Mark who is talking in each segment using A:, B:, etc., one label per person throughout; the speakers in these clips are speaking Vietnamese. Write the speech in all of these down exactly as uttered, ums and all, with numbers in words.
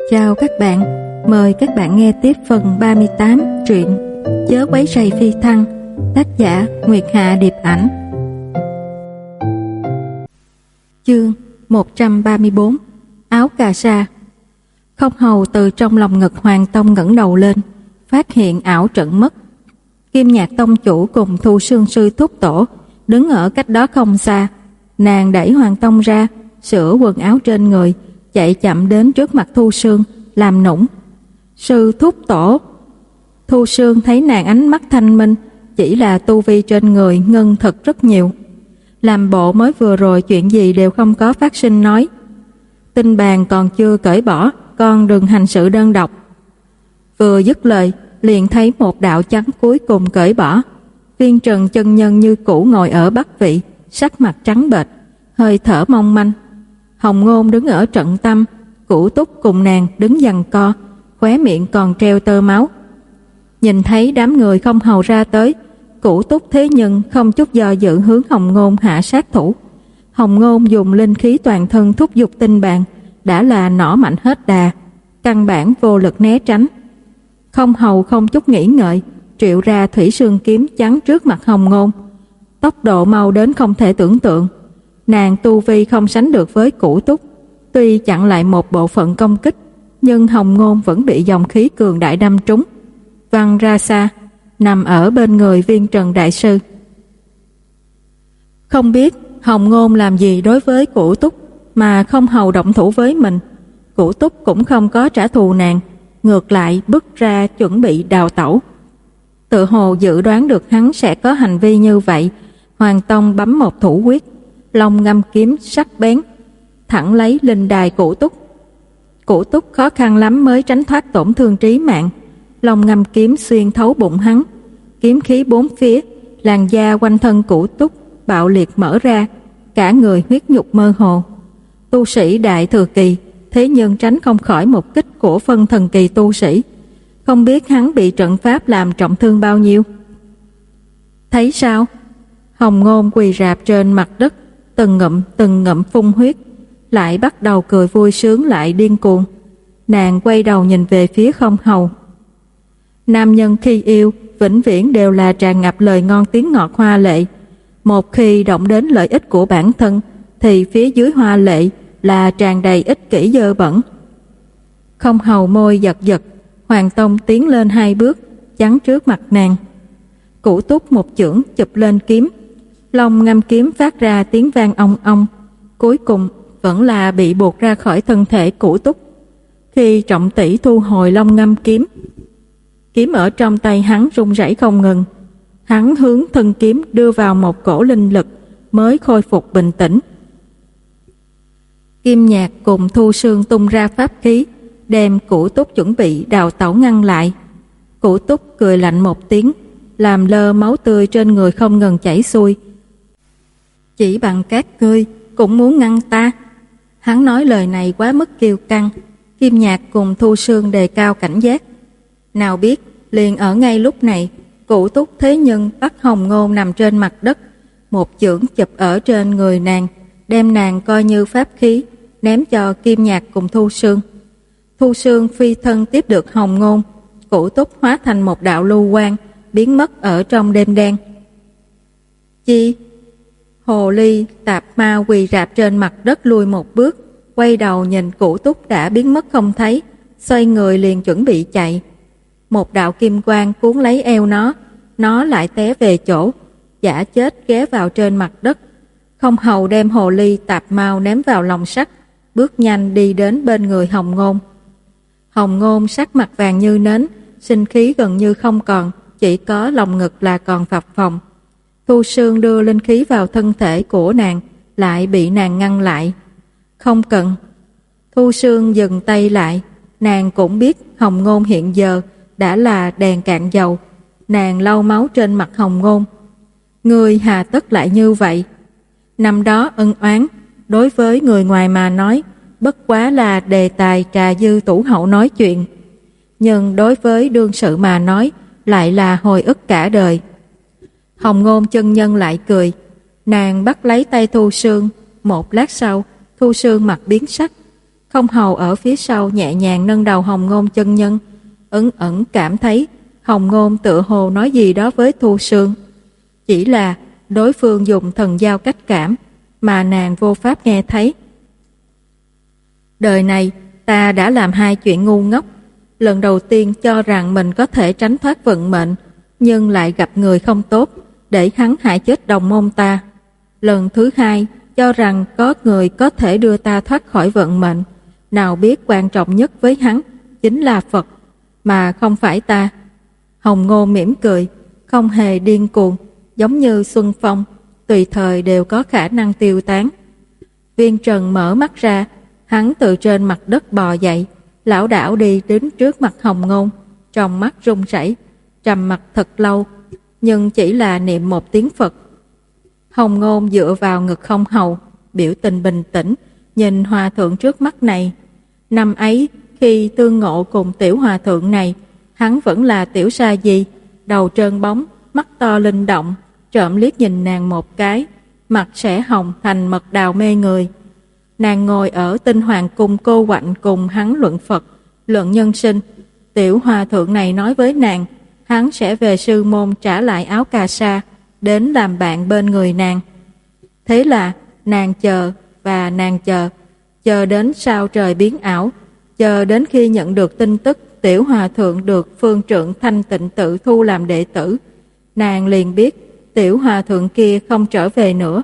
A: Chào các bạn, mời các bạn nghe tiếp phần ba mươi tám truyện Chớ quấy rầy phi thăng, tác giả Nguyệt Hạ Điệp Ảnh. Chương một trăm ba mươi bốn. Áo cà sa. Không hầu từ trong lòng ngực Hoàng Tông ngẩng đầu lên, phát hiện ảo trận mất. Kim Nhạc tông chủ cùng Thu Sương sư thúc tổ đứng ở cách đó không xa. Nàng đẩy Hoàng Tông ra, sửa quần áo trên người, chạy chậm đến trước mặt Thu Sương, làm nũng. Sư thúc tổ. Thu Sương thấy nàng ánh mắt thanh minh, chỉ là tu vi trên người ngưng thật rất nhiều. Làm bộ mới vừa rồi chuyện gì đều không có phát sinh nói. Tinh bàn còn chưa cởi bỏ, con đừng hành sự đơn độc. Vừa dứt lời, liền thấy một đạo trắng cuối cùng cởi bỏ. Viên Trần chân nhân như cũ ngồi ở bắc vị, sắc mặt trắng bệch, hơi thở mong manh. Hồng Ngôn đứng ở trận tâm, Cửu Túc cùng nàng đứng giằng co, khóe miệng còn treo tơ máu. Nhìn thấy đám người không hầu ra tới, Cửu Túc thế nhưng không chút do dự hướng Hồng Ngôn hạ sát thủ. Hồng Ngôn dùng linh khí toàn thân thúc giục tinh bàn, đã là nỏ mạnh hết đà, căn bản vô lực né tránh. Không hầu không chút nghĩ ngợi, triệu ra thủy sương kiếm chắn trước mặt Hồng Ngôn. Tốc độ mau đến không thể tưởng tượng. Nàng tu vi không sánh được với Cửu Túc, tuy chặn lại một bộ phận công kích, nhưng Hồng Ngôn vẫn bị dòng khí cường đại đâm trúng, văng ra xa, nằm ở bên người Viên Trần đại sư. Không biết Hồng Ngôn làm gì đối với Cửu Túc mà không hầu động thủ với mình. Cửu Túc cũng không có trả thù nàng, ngược lại bước ra chuẩn bị đào tẩu. Tự hồ dự đoán được hắn sẽ có hành vi như vậy, Hoàng Tông bấm một thủ quyết, long ngâm kiếm sắc bén thẳng lấy linh đài Cửu Túc. Cửu Túc khó khăn lắm mới tránh thoát tổn thương trí mạng. Long ngâm kiếm xuyên thấu bụng hắn, kiếm khí bốn phía, làn da quanh thân Cửu Túc bạo liệt mở ra, cả người huyết nhục mơ hồ. Tu sĩ đại thừa kỳ, thế nhưng tránh không khỏi một kích của phân thần kỳ tu sĩ. Không biết hắn bị trận pháp làm trọng thương bao nhiêu. Thấy sao? Hồng Ngôn quỳ rạp trên mặt đất, từng ngụm từng ngụm phun huyết, lại bắt đầu cười vui sướng lại điên cuồng. Nàng quay đầu nhìn về phía Không hầu. Nam nhân khi yêu vĩnh viễn đều là tràn ngập lời ngon tiếng ngọt hoa lệ. Một khi động đến lợi ích của bản thân thì phía dưới hoa lệ là tràn đầy ích kỷ dơ bẩn. Không hầu môi giật giật, Hoàng Tông tiến lên hai bước, chắn trước mặt nàng. Cửu Túc một chưởng chụp lên kiếm, long ngâm kiếm phát ra tiếng vang ong ong, cuối cùng vẫn là bị buộc ra khỏi thân thể Cửu Túc. Khi trọng tỷ thu hồi long ngâm kiếm, kiếm ở trong tay hắn rung rẩy không ngừng. Hắn hướng thân kiếm đưa vào một cổ linh lực mới khôi phục bình tĩnh. Kim Nhạc cùng Thu Sương tung ra pháp khí, đem Cửu Túc chuẩn bị đào tẩu ngăn lại. Cửu Túc cười lạnh một tiếng, làm lơ máu tươi trên người không ngừng chảy xuôi. Chỉ bằng các ngươi cũng muốn ngăn ta? Hắn nói lời này quá mức kiêu căng. Kim Nhạc cùng Thu Sương đề cao cảnh giác. Nào biết liền ở ngay lúc này, Cửu Túc thế nhưng bắt Hồng Ngôn nằm trên mặt đất, một chưởng chụp ở trên người nàng, đem nàng coi như pháp khí ném cho Kim Nhạc cùng Thu Sương. Thu Sương phi thân tiếp được Hồng Ngôn, Cửu Túc hóa thành một đạo lưu quang biến mất ở trong đêm đen. Chi? Hồ ly tạp ma quỳ rạp trên mặt đất lùi một bước, quay đầu nhìn Cửu Túc đã biến mất không thấy, xoay người liền chuẩn bị chạy. Một đạo kim quang cuốn lấy eo nó, nó lại té về chỗ, giả chết ghé vào trên mặt đất. Không hầu đem hồ ly tạp mau ném vào lồng sắt, bước nhanh đi đến bên người Hồng Ngôn. Hồng Ngôn sắc mặt vàng như nến, sinh khí gần như không còn, chỉ có lòng ngực là còn phập phồng. Thu Sương đưa linh khí vào thân thể của nàng, lại bị nàng ngăn lại. Không cần. Thu Sương dừng tay lại, nàng cũng biết Hồng Ngôn hiện giờ đã là đèn cạn dầu. Nàng lau máu trên mặt Hồng Ngôn. Ngươi hà tất lại như vậy? Năm đó ân oán, đối với người ngoài mà nói, bất quá là đề tài trà dư tủ hậu nói chuyện. Nhưng đối với đương sự mà nói, lại là hồi ức cả đời. Hồng Ngôn chân nhân lại cười. Nàng bắt lấy tay Thu Sương. Một lát sau, Thu Sương mặt biến sắc. Không Hầu ở phía sau nhẹ nhàng nâng đầu Hồng Ngôn chân nhân, ẩn ẩn cảm thấy Hồng Ngôn tựa hồ nói gì đó với Thu Sương. Chỉ là đối phương dùng thần giao cách cảm mà nàng vô pháp nghe thấy. Đời này ta đã làm hai chuyện ngu ngốc. Lần đầu tiên cho rằng mình có thể tránh thoát vận mệnh, nhưng lại gặp người không tốt, để hắn hại chết đồng môn ta. Lần thứ hai cho rằng có người có thể đưa ta thoát khỏi vận mệnh, nào biết quan trọng nhất với hắn chính là Phật, mà không phải ta. Hồng Ngôn mỉm cười, không hề điên cuồng, giống như xuân phong, tùy thời đều có khả năng tiêu tán. Viên Trần mở mắt ra, hắn từ trên mặt đất bò dậy, lảo đảo đi đến trước mặt Hồng Ngôn, trong mắt run rẩy, trầm mặt thật lâu, nhưng chỉ là niệm một tiếng Phật. Hồng Ngôn dựa vào ngực Không Hầu, biểu tình bình tĩnh, nhìn hòa thượng trước mắt này. Năm ấy, khi tương ngộ cùng tiểu hòa thượng này, hắn vẫn là tiểu sa di, đầu trơn bóng, mắt to linh động, trộm liếc nhìn nàng một cái, mặt sẽ hồng thành mật đào mê người. Nàng ngồi ở Tinh Hoàng Cung cô quạnh cùng hắn luận Phật, luận nhân sinh. Tiểu hòa thượng này nói với nàng, hắn sẽ về sư môn trả lại áo cà sa, đến làm bạn bên người nàng. Thế là nàng chờ và nàng chờ, chờ đến sao trời biến ảo, chờ đến khi nhận được tin tức tiểu hòa thượng được phương trượng Thanh Tịnh Tự thu làm đệ tử. Nàng liền biết tiểu hòa thượng kia không trở về nữa.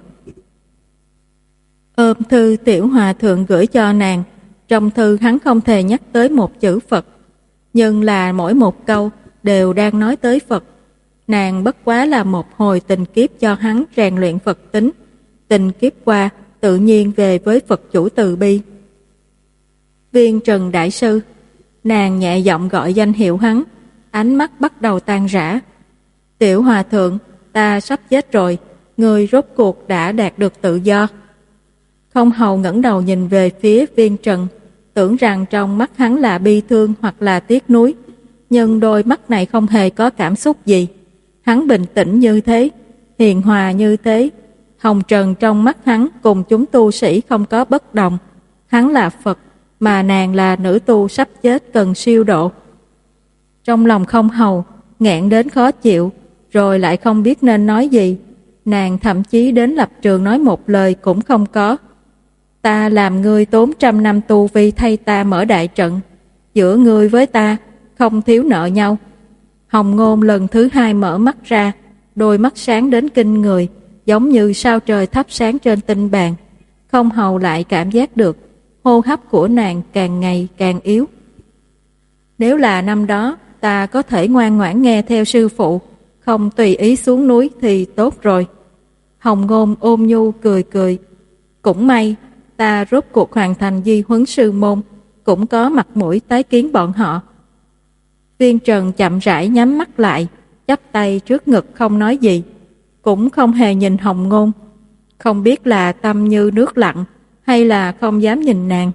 A: Ôm thư tiểu hòa thượng gửi cho nàng, trong thư hắn không thể nhắc tới một chữ Phật, nhưng là mỗi một câu đều đang nói tới Phật. Nàng bất quá là một hồi tình kiếp cho hắn rèn luyện Phật tính, tình kiếp qua tự nhiên về với Phật chủ từ bi. Viên Trần Đại Sư, nàng nhẹ giọng gọi danh hiệu hắn, ánh mắt bắt đầu tan rã. Tiểu hòa thượng, ta sắp chết rồi, người rốt cuộc đã đạt được tự do. Không Hầu ngẩng đầu nhìn về phía Viên Trần, tưởng rằng trong mắt hắn là bi thương hoặc là tiếc nuối, nhưng đôi mắt này không hề có cảm xúc gì. Hắn bình tĩnh như thế, hiền hòa như thế. Hồng trần trong mắt hắn cùng chúng tu sĩ không có bất đồng. Hắn là Phật, mà nàng là nữ tu sắp chết cần siêu độ. Trong lòng Không Hầu nghẹn đến khó chịu, rồi lại không biết nên nói gì. Nàng thậm chí đến lập trường nói một lời cũng không có. Ta làm ngươi tốn trăm năm tu vi thay ta mở đại trận, giữa ngươi với ta không thiếu nợ nhau. Hồng Ngôn lần thứ hai mở mắt ra, đôi mắt sáng đến kinh người, giống như sao trời thắp sáng trên tinh bàn. Không Hầu lại cảm giác được hô hấp của nàng càng ngày càng yếu. Nếu là năm đó ta có thể ngoan ngoãn nghe theo sư phụ, không tùy ý xuống núi thì tốt rồi. Hồng Ngôn ôm nhu cười cười. Cũng may ta rốt cuộc hoàn thành di huấn sư môn, cũng có mặt mũi tái kiến bọn họ. Viên Trần chậm rãi nhắm mắt lại, chắp tay trước ngực không nói gì, cũng không hề nhìn Hồng Ngôn. Không biết là tâm như nước lặng hay là không dám nhìn nàng.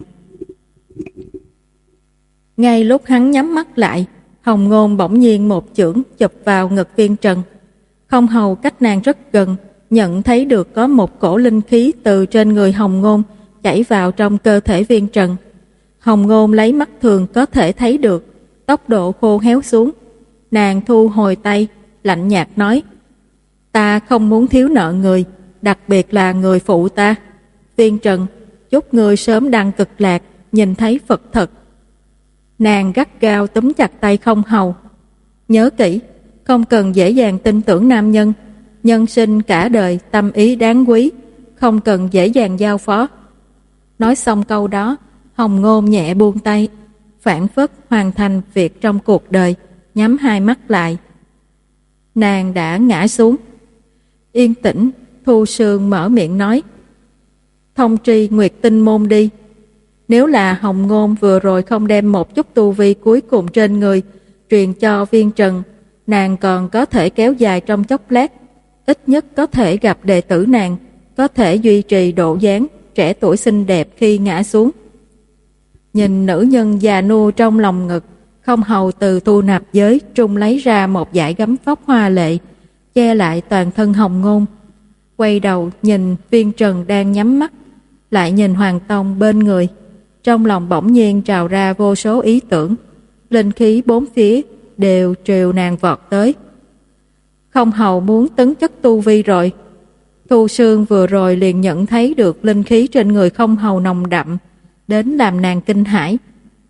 A: Ngay lúc hắn nhắm mắt lại, Hồng Ngôn bỗng nhiên một chưởng chụp vào ngực Viên Trần. Không Hầu cách nàng rất gần, nhận thấy được có một cổ linh khí từ trên người Hồng Ngôn chảy vào trong cơ thể Viên Trần. Hồng Ngôn lấy mắt thường có thể thấy được tốc độ khô héo xuống. Nàng thu hồi tay, lạnh nhạt nói, ta không muốn thiếu nợ người, đặc biệt là người phụ ta. Viên Trần, chúc người sớm đăng cực lạc, nhìn thấy Phật thật. Nàng gắt gao túm chặt tay Không Hầu. Nhớ kỹ, không cần dễ dàng tin tưởng nam nhân. Nhân sinh cả đời tâm ý đáng quý, không cần dễ dàng giao phó. Nói xong câu đó, Hồng Ngôn nhẹ buông tay, phản phất hoàn thành việc trong cuộc đời, nhắm hai mắt lại. Nàng đã ngã xuống. Yên tĩnh, Thu Sương mở miệng nói, thông tri Nguyệt Tinh môn đi. Nếu là Hồng Ngôn vừa rồi không đem một chút tu vi cuối cùng trên người truyền cho Viên Trần, nàng còn có thể kéo dài trong chốc lát, ít nhất có thể gặp đệ tử nàng, có thể duy trì độ dáng trẻ tuổi xinh đẹp khi ngã xuống. Nhìn nữ nhân già nua trong lòng ngực, Không Hầu từ thu nạp giới trung lấy ra một dải gấm phóc hoa lệ, che lại toàn thân Hồng Ngôn. Quay đầu nhìn Viên Trần đang nhắm mắt, lại nhìn Hoàng Tông bên người. Trong lòng bỗng nhiên trào ra vô số ý tưởng, linh khí bốn phía đều triều nàng vọt tới. Không hầu muốn tấn chất tu vi rồi. Thu Sương vừa rồi liền nhận thấy được linh khí trên người không hầu nồng đậm, đến làm nàng kinh hãi.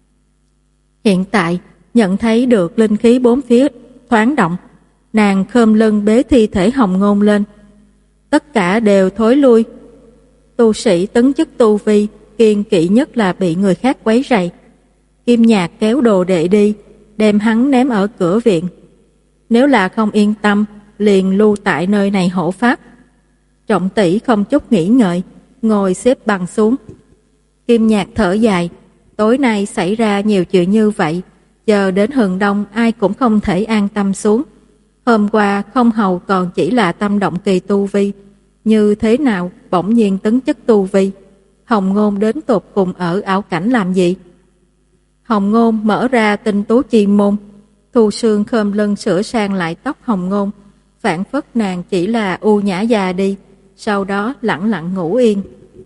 A: Hiện tại, nhận thấy được linh khí bốn phía thoáng động, nàng khom lưng bế thi thể Hồng Ngôn lên. Tất cả đều thối lui. Tu sĩ tấn chức tu vi, kiêng kỵ nhất là bị người khác quấy rầy. Kim Nhạc kéo đồ đệ đi, đem hắn ném ở cửa viện. Nếu là không yên tâm, liền lưu tại nơi này hộ pháp. Trọng tỷ không chút nghĩ ngợi, ngồi xếp bằng xuống. Kim Nhạc thở dài, tối nay xảy ra nhiều chuyện như vậy, giờ đến hừng đông ai cũng không thể an tâm xuống. Hôm qua không hầu còn chỉ là tâm động kỳ tu vi, như thế nào bỗng nhiên tấn chức tu vi. Hồng Ngôn đến tột cùng ở ảo cảnh làm gì? Hồng Ngôn mở ra tinh tú chi môn. Thu Sương khom lưng sửa sang lại tóc Hồng Ngôn, phản phất nàng chỉ là u nhã già đi, sau đó lặng lặng ngủ yên.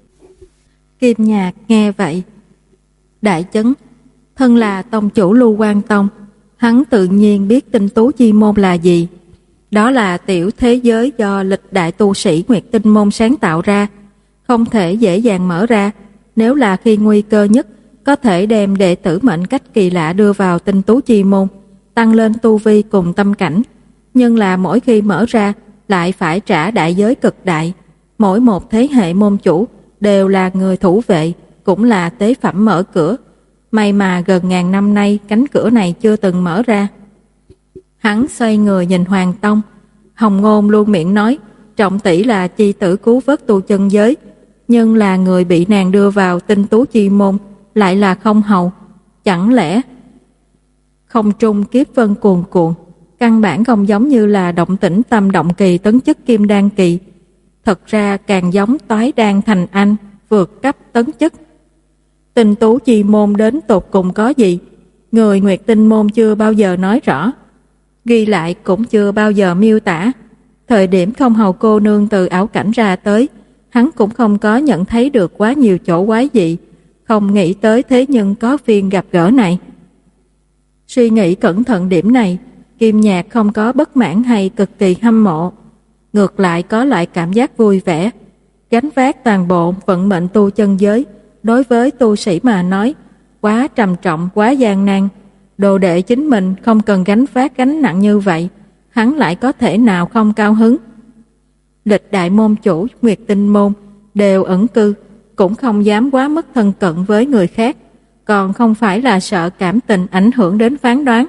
A: Kim Nhạc nghe vậy đại chấn. Thân là tông chủ Lưu Quan Tông, hắn tự nhiên biết tinh tú chi môn là gì. Đó là tiểu thế giới do lịch đại tu sĩ Nguyệt Tinh Môn sáng tạo ra, không thể dễ dàng mở ra. Nếu là khi nguy cơ nhất, có thể đem đệ tử mệnh cách kỳ lạ đưa vào tinh tú chi môn, tăng lên tu vi cùng tâm cảnh. Nhưng là mỗi khi mở ra, lại phải trả đại giới cực đại. Mỗi một thế hệ môn chủ đều là người thủ vệ, cũng là tế phẩm mở cửa. May mà gần ngàn năm nay cánh cửa này chưa từng mở ra. Hắn xoay người nhìn Hoàng Tông. Hồng Ngôn luôn miệng nói Trọng tỷ là chi tử cứu vớt tu chân giới, nhưng là người bị nàng đưa vào tinh tú chi môn lại là không hầu. Chẳng lẽ không trung kiếp vân cuồn cuộn, căn bản không giống như là động tĩnh tâm động kỳ tấn chức kim đan kỳ, thật ra càng giống toái đan thành anh, vượt cấp tấn chức. Tinh tú chi môn đến tột cùng có gì? Người Nguyệt Tinh môn chưa bao giờ nói rõ, ghi lại cũng chưa bao giờ miêu tả. Thời điểm không hầu cô nương từ ảo cảnh ra tới, hắn cũng không có nhận thấy được quá nhiều chỗ quái dị, không nghĩ tới thế nhưng có phiên gặp gỡ này. Suy nghĩ cẩn thận điểm này, Kim Nhạc không có bất mãn hay cực kỳ hâm mộ, ngược lại có lại cảm giác vui vẻ. Gánh vác toàn bộ vận mệnh tu chân giới, đối với tu sĩ mà nói, quá trầm trọng, quá gian nan. Đồ đệ chính mình không cần gánh vác gánh nặng như vậy, hắn lại có thể nào không cao hứng. Lịch đại môn chủ Nguyệt Tinh môn đều ẩn cư, cũng không dám quá mức thân cận với người khác, còn không phải là sợ cảm tình ảnh hưởng đến phán đoán.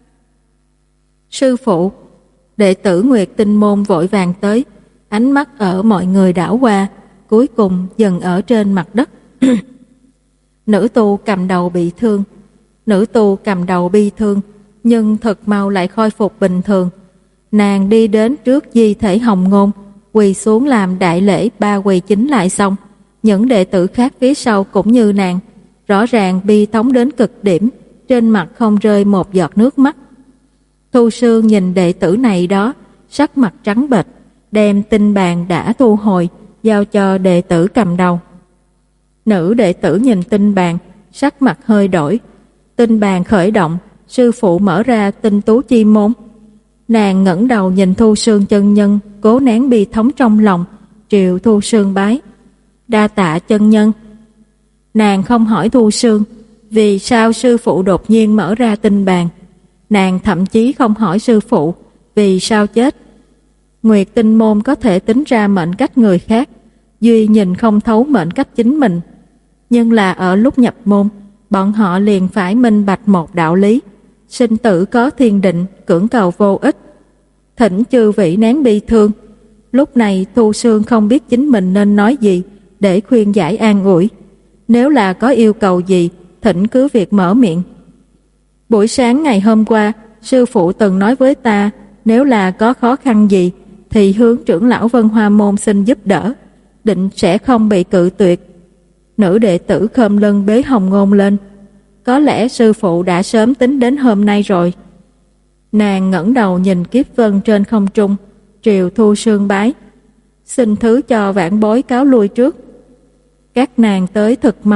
A: Sư phụ, đệ tử Nguyệt Tinh môn vội vàng tới, ánh mắt ở mọi người đảo qua, cuối cùng dừng ở trên mặt đất. Nữ tu cầm đầu bị thương, nữ tu cầm đầu bi thương, nhưng thật mau lại khôi phục bình thường. Nàng đi đến trước di thể Hồng Ngôn, quỳ xuống làm đại lễ ba quỳ chính lại xong. Những đệ tử khác phía sau cũng như nàng, rõ ràng bi thống đến cực điểm, trên mặt không rơi một giọt nước mắt. Thu Sương nhìn đệ tử này đó, sắc mặt trắng bệch, đem tinh bàn đã thu hồi, giao cho đệ tử cầm đầu. Nữ đệ tử nhìn tinh bàn, sắc mặt hơi đổi. Tinh bàn khởi động, sư phụ mở ra tinh tú chi môn. Nàng ngẩng đầu nhìn Thu Sương chân nhân, cố nén bi thống trong lòng, triều Thu Sương bái. Đa tạ chân nhân. Nàng không hỏi Thu Sương vì sao sư phụ đột nhiên mở ra tinh bàn. Nàng thậm chí không hỏi sư phụ vì sao chết. Nguyệt Tinh môn có thể tính ra mệnh cách người khác, duy nhìn không thấu mệnh cách chính mình. Nhưng là ở lúc nhập môn, bọn họ liền phải minh bạch một đạo lý: sinh tử có thiên định, cưỡng cầu vô ích. Thỉnh chư vị nén bi thương. Lúc này Thu Sương không biết chính mình nên nói gì để khuyên giải an ủi. Nếu là có yêu cầu gì, thỉnh cứ việc mở miệng. Buổi sáng ngày hôm qua, sư phụ từng nói với ta, nếu là có khó khăn gì thì hướng trưởng lão Vân Hoa môn xin giúp đỡ, định sẽ không bị cự tuyệt. Nữ đệ tử khom lưng bế Hồng Ngôn lên. Có lẽ sư phụ đã sớm tính đến hôm nay rồi. Nàng ngẩng đầu nhìn kiếp vân trên không trung, triều Thu Sương bái. Xin thứ cho vãn bối cáo lui trước. Các nàng tới thật mau,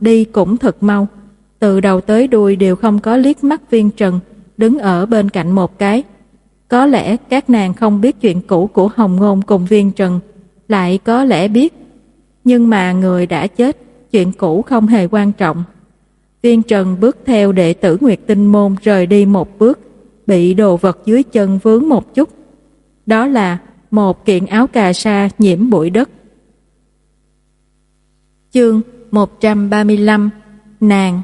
A: đi cũng thật mau, từ đầu tới đuôi đều không có liếc mắt Viên Trần đứng ở bên cạnh một cái. Có lẽ các nàng không biết chuyện cũ của Hồng Ngôn cùng Viên Trần, lại có lẽ biết, nhưng mà người đã chết, chuyện cũ không hề quan trọng. Viên Trần bước theo đệ tử Nguyệt Tinh Môn rời đi một bước, bị đồ vật dưới chân vướng một chút. Đó là một kiện áo cà sa nhiễm bụi đất. Chương một trăm ba mươi lăm. Nàng.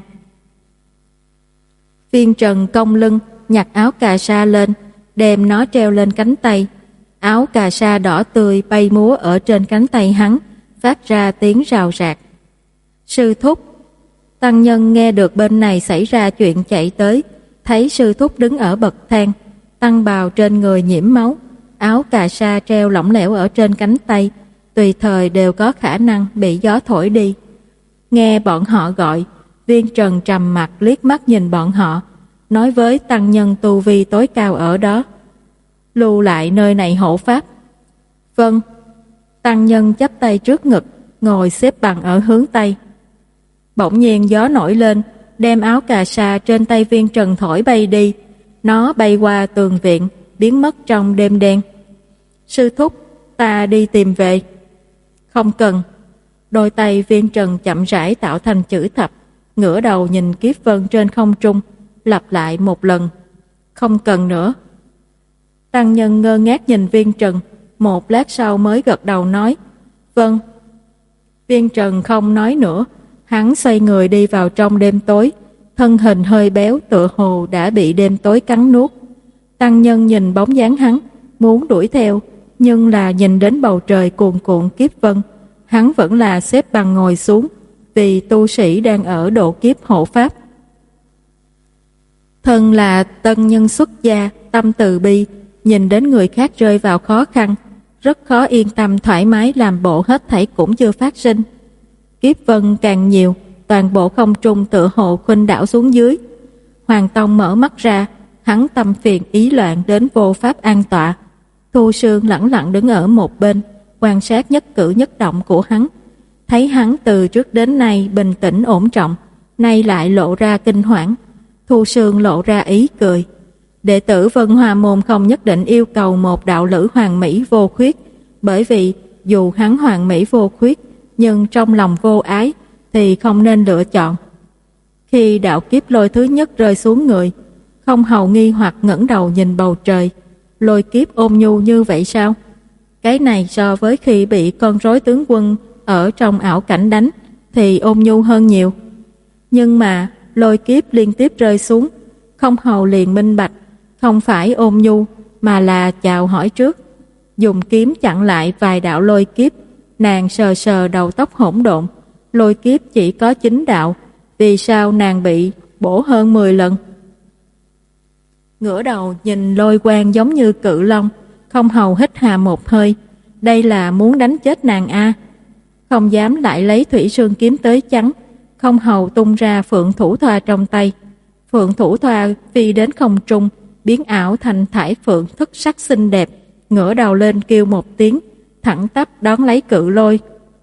A: Viên Trần cong lưng, nhặt áo cà sa lên, đem nó treo lên cánh tay. Áo cà sa đỏ tươi bay múa ở trên cánh tay hắn, phát ra tiếng rào rạc. Sư thúc. Tăng nhân nghe được bên này xảy ra chuyện chạy tới, thấy sư thúc đứng ở bậc thang, tăng bào trên người nhiễm máu, áo cà sa treo lỏng lẻo ở trên cánh tay, tùy thời đều có khả năng bị gió thổi đi. Nghe bọn họ gọi, Viên Trần trầm mặt liếc mắt nhìn bọn họ, nói với tăng nhân tu vi tối cao ở đó: lưu lại nơi này hộ pháp. Vâng. Tăng nhân chắp tay trước ngực, ngồi xếp bằng ở hướng Tây. Bỗng nhiên gió nổi lên, đem áo cà sa trên tay Viên Trần thổi bay đi. Nó bay qua tường viện, biến mất trong đêm đen. Sư thúc, ta đi tìm về. Không cần. Đôi tay Viên Trần chậm rãi tạo thành chữ thập, ngửa đầu nhìn kiếp vân trên không trung, lặp lại một lần. Không cần nữa. Tăng nhân ngơ ngác nhìn Viên Trần, một lát sau mới gật đầu nói: vâng. Viên Trần không nói nữa, hắn xoay người đi vào trong đêm tối, thân hình hơi béo tựa hồ đã bị đêm tối cắn nuốt. Tăng nhân nhìn bóng dáng hắn, muốn đuổi theo, nhưng là nhìn đến bầu trời cuồn cuộn kiếp vân, hắn vẫn là xếp bằng ngồi xuống, vì tu sĩ đang ở độ kiếp hộ pháp. Thân là tân nhân xuất gia, tâm từ bi, nhìn đến người khác rơi vào khó khăn, rất khó yên tâm thoải mái làm bộ hết thảy cũng chưa phát sinh. Kiếp vân càng nhiều, toàn bộ không trung tựa hồ khuynh đảo xuống dưới. Hoàng Tông mở mắt ra, hắn tâm phiền ý loạn đến vô pháp an tọa. Thu Sương lẳng lặng đứng ở một bên, quan sát nhất cử nhất động của hắn. Thấy hắn từ trước đến nay bình tĩnh ổn trọng, nay lại lộ ra kinh hoảng. Thu Sương lộ ra ý cười. Đệ tử Vân Hoa Môn không nhất định yêu cầu một đạo lữ hoàn mỹ vô khuyết, bởi vì dù hắn hoàn mỹ vô khuyết, nhưng trong lòng vô ái thì không nên lựa chọn. Khi đạo kiếp lôi thứ nhất rơi xuống người, không hầu nghi hoặc ngẩng đầu nhìn bầu trời. Lôi kiếp ôn nhu như vậy sao? Cái này so với khi bị con rối tướng quân ở trong ảo cảnh đánh thì ôn nhu hơn nhiều. Nhưng mà lôi kiếp liên tiếp rơi xuống, không hầu liền minh bạch, không phải ôn nhu mà là chào hỏi trước. Dùng kiếm chặn lại vài đạo lôi kiếp. Nàng sờ sờ đầu tóc hỗn độn, lôi kiếp chỉ có chín đạo, vì sao nàng bị bổ hơn mười lần? Ngửa đầu nhìn lôi quang giống như cự long, không hầu hít hà một hơi. Đây là muốn đánh chết nàng a. Không dám lại lấy thủy sương kiếm tới chắn, không hầu tung ra phượng thủ thoa trong tay. Phượng thủ thoa phi đến không trung, biến ảo thành thải phượng thức sắc xinh đẹp, ngửa đầu lên kêu một tiếng, thẳng tắp đón lấy cự lôi.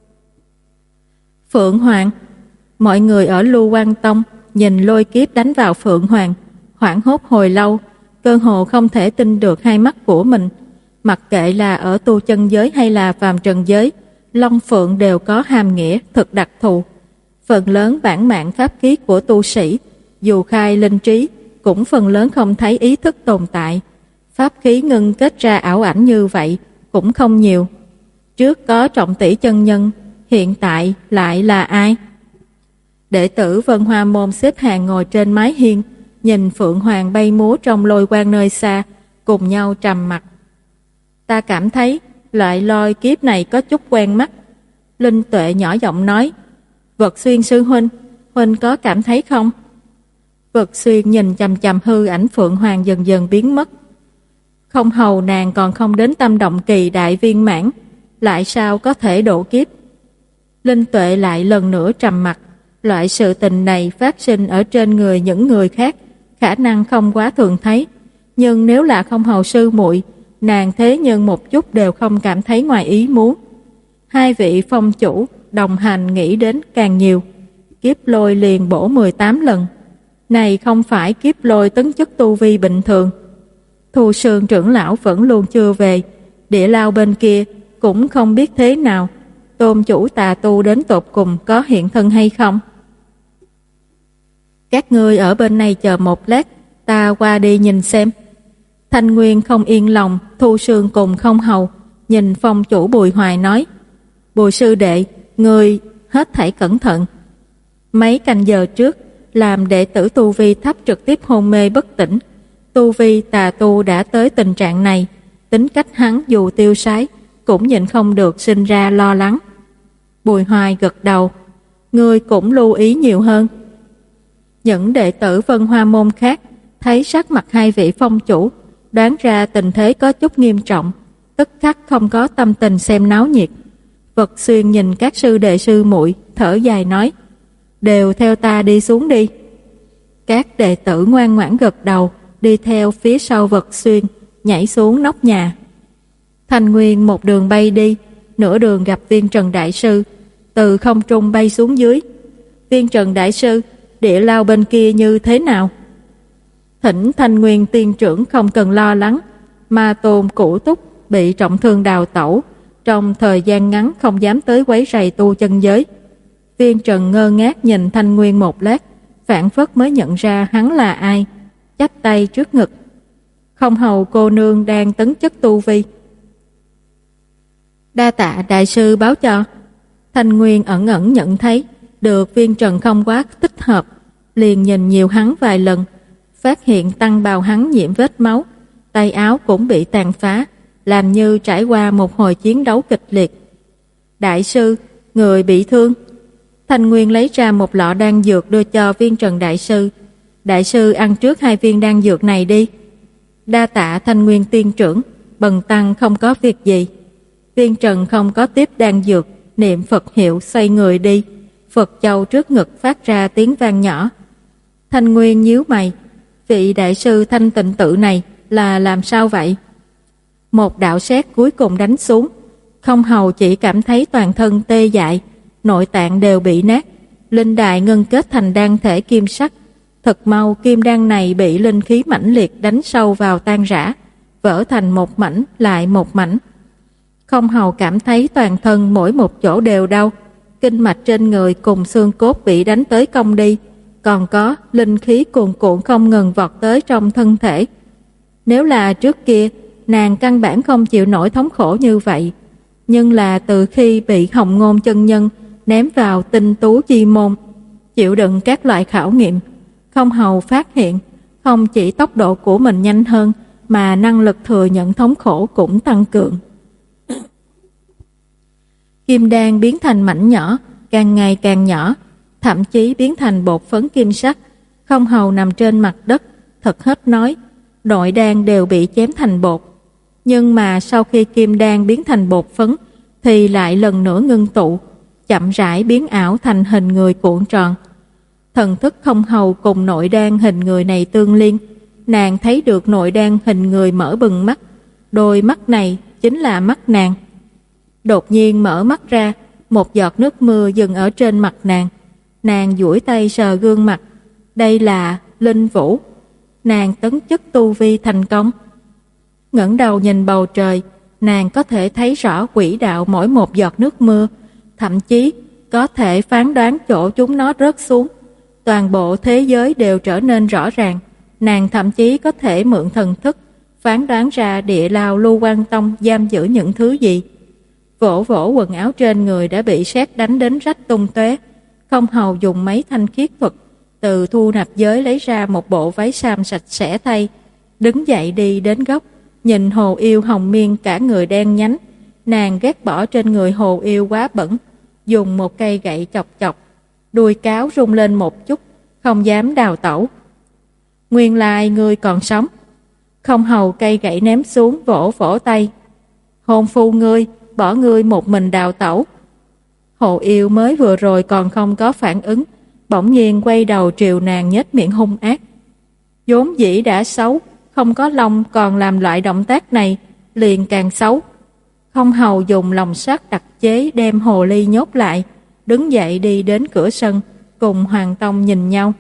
A: Phượng Hoàng. Mọi người ở Lưu Quang Tông nhìn lôi kiếp đánh vào Phượng Hoàng, hoảng hốt hồi lâu, cơ hồ không thể tin được hai mắt của mình. Mặc kệ là ở tu chân giới hay là phàm trần giới, Long Phượng đều có hàm nghĩa thực đặc thù. Phần lớn bản mạng pháp khí của tu sĩ, dù khai linh trí, cũng phần lớn không thấy ý thức tồn tại. Pháp khí ngưng kết ra ảo ảnh như vậy cũng không nhiều. Trước có Trọng Tỷ chân nhân, hiện tại lại là ai? Đệ tử Vân Hoa Môn xếp hàng ngồi trên mái hiên, nhìn Phượng Hoàng bay múa trong lôi quang nơi xa, cùng nhau trầm mặt. Ta cảm thấy loại lôi kiếp này có chút quen mắt. Linh Tuệ nhỏ giọng nói: Vật Xuyên sư huynh, huynh có cảm thấy không? Vật Xuyên nhìn chằm chằm hư ảnh Phượng Hoàng dần dần biến mất. Không hầu nàng còn không đến tâm động kỳ đại viên mãn, lại sao có thể độ kiếp? Linh Tuệ lại lần nữa trầm mặt. Loại sự tình này phát sinh ở trên người những người khác, khả năng không quá thường thấy, nhưng nếu là không hầu sư muội, nàng thế nhưng một chút đều không cảm thấy ngoài ý muốn. Hai vị phong chủ đồng hành nghĩ đến càng nhiều. kiếp lôi liền bổ mười tám lần. Này không phải kiếp lôi tấn chức tu vi bình thường. Thu Sương trưởng lão vẫn luôn chưa về, Địa Lao bên kia cũng không biết thế nào, tôn chủ tà tu đến tột cùng có hiện thân hay không. Các ngươi ở bên này chờ một lát, ta qua đi nhìn xem. Thanh Nguyên không yên lòng, Thu Sương cùng Không Hầu nhìn phong chủ Bùi Hoài nói: Bùi sư đệ, ngươi hết thảy cẩn thận. Mấy canh giờ trước, làm đệ tử tu vi thấp trực tiếp hôn mê bất tỉnh. Tu vi tà tu đã tới tình trạng này, tính cách hắn dù tiêu sái cũng nhịn không được sinh ra lo lắng. Bùi Hoài gật đầu: ngươi cũng lưu ý nhiều hơn. Những đệ tử Vân Hoa môn khác thấy sắc mặt hai vị phong chủ, đoán ra tình thế có chút nghiêm trọng, tức khắc không có tâm tình xem náo nhiệt. Vật Xuyên nhìn các sư đệ sư muội, thở dài nói: đều theo ta đi xuống đi. Các đệ tử ngoan ngoãn gật đầu, đi theo phía sau Vật Xuyên, nhảy xuống nóc nhà. Thanh Nguyên một đường bay đi, nửa đường gặp Viên Trần Đại Sư, từ không trung bay xuống dưới. Viên Trần Đại Sư, Địa Lao bên kia như thế nào? Thỉnh Thanh Nguyên tiên trưởng không cần lo lắng, Ma Tôn Cửu Túc bị trọng thương đào tẩu, trong thời gian ngắn không dám tới quấy rầy tu chân giới. Viên Trần ngơ ngác nhìn Thanh Nguyên một lát, phản phất mới nhận ra hắn là ai, chắp tay trước ngực: Không Hầu cô nương đang tấn chức tu vi. Đa tạ đại sư báo cho. Thanh Nguyên ẩn ẩn nhận thấy được Viên Trần không quá thích hợp, liền nhìn nhiều hắn vài lần, phát hiện tăng bào hắn nhiễm vết máu, tay áo cũng bị tàn phá, làm như trải qua một hồi chiến đấu kịch liệt. Đại sư, người bị thương. Thanh Nguyên lấy ra một lọ đan dược đưa cho Viên Trần Đại sư. Đại sư ăn trước hai viên đan dược này đi. Đa tạ Thanh Nguyên tiên trưởng, bần tăng không có việc gì. Viên Trần không có tiếp đan dược, niệm Phật hiệu xoay người đi. Phật châu trước ngực phát ra tiếng vang nhỏ. Thanh Nguyên nhíu mày: vị đại sư Thanh Tịnh Tự này là làm sao vậy? Một đạo sét cuối cùng đánh xuống, Không Hầu chỉ cảm thấy toàn thân tê dại, nội tạng đều bị nát, linh đài ngưng kết thành đan thể kim sắc. Thật mau kim đan này bị linh khí mãnh liệt đánh sâu vào tan rã, vỡ thành một mảnh lại một mảnh. Không Hầu cảm thấy toàn thân mỗi một chỗ đều đau, kinh mạch trên người cùng xương cốt bị đánh tới cong đi, còn có linh khí cuồn cuộn không ngừng vọt tới trong thân thể. Nếu là trước kia, nàng căn bản không chịu nổi thống khổ như vậy, nhưng là từ khi bị Hồng Ngôn chân nhân ném vào tinh tú chi môn, chịu đựng các loại khảo nghiệm, Không Hầu phát hiện không chỉ tốc độ của mình nhanh hơn, mà năng lực thừa nhận thống khổ cũng tăng cường. Kim đan biến thành mảnh nhỏ, càng ngày càng nhỏ, thậm chí biến thành bột phấn kim sắc. Không Hầu nằm trên mặt đất, thật hết nói, nội đan đều bị chém thành bột. Nhưng mà sau khi kim đan biến thành bột phấn, thì lại lần nữa ngưng tụ, chậm rãi biến ảo thành hình người cuộn tròn. Thần thức Không Hầu cùng nội đan hình người này tương liên, nàng thấy được nội đan hình người mở bừng mắt, đôi mắt này chính là mắt nàng. Đột nhiên mở mắt ra, một giọt nước mưa dừng ở trên mặt nàng. Nàng duỗi tay sờ gương mặt, đây là Linh Vũ. Nàng tấn chức tu vi thành công. Ngẩng đầu nhìn bầu trời, nàng có thể thấy rõ quỹ đạo mỗi một giọt nước mưa, thậm chí có thể phán đoán chỗ chúng nó rớt xuống. Toàn bộ thế giới đều trở nên rõ ràng. Nàng thậm chí có thể mượn thần thức phán đoán ra Địa Lao Lưu Quan Tông giam giữ những thứ gì. Vỗ vỗ quần áo trên người đã bị sét đánh đến rách tung tóe. Không Hầu dùng mấy thanh khiết vật từ thu nạp giới lấy ra một bộ váy sam sạch sẽ thay, đứng dậy đi đến góc, nhìn Hồ Yêu Hồng Miên cả người đen nhánh. Nàng ghét bỏ trên người Hồ Yêu quá bẩn, dùng một cây gậy chọc chọc, đuôi cáo rung lên một chút, không dám đào tẩu. Nguyên lai ngươi còn sống. Không Hầu cây gậy ném xuống, vỗ vỗ tay. Hôn phu ngươi, bỏ ngươi một mình đào tẩu. Hồ Yêu mới vừa rồi còn không có phản ứng, bỗng nhiên quay đầu triều nàng nhếch miệng hung ác. Vốn dĩ đã xấu, không có lông còn làm loại động tác này, liền càng xấu. Không Hầu dùng lồng sắt đặc chế đem hồ ly nhốt lại, đứng dậy đi đến cửa sân, cùng Hoàng Tông nhìn nhau.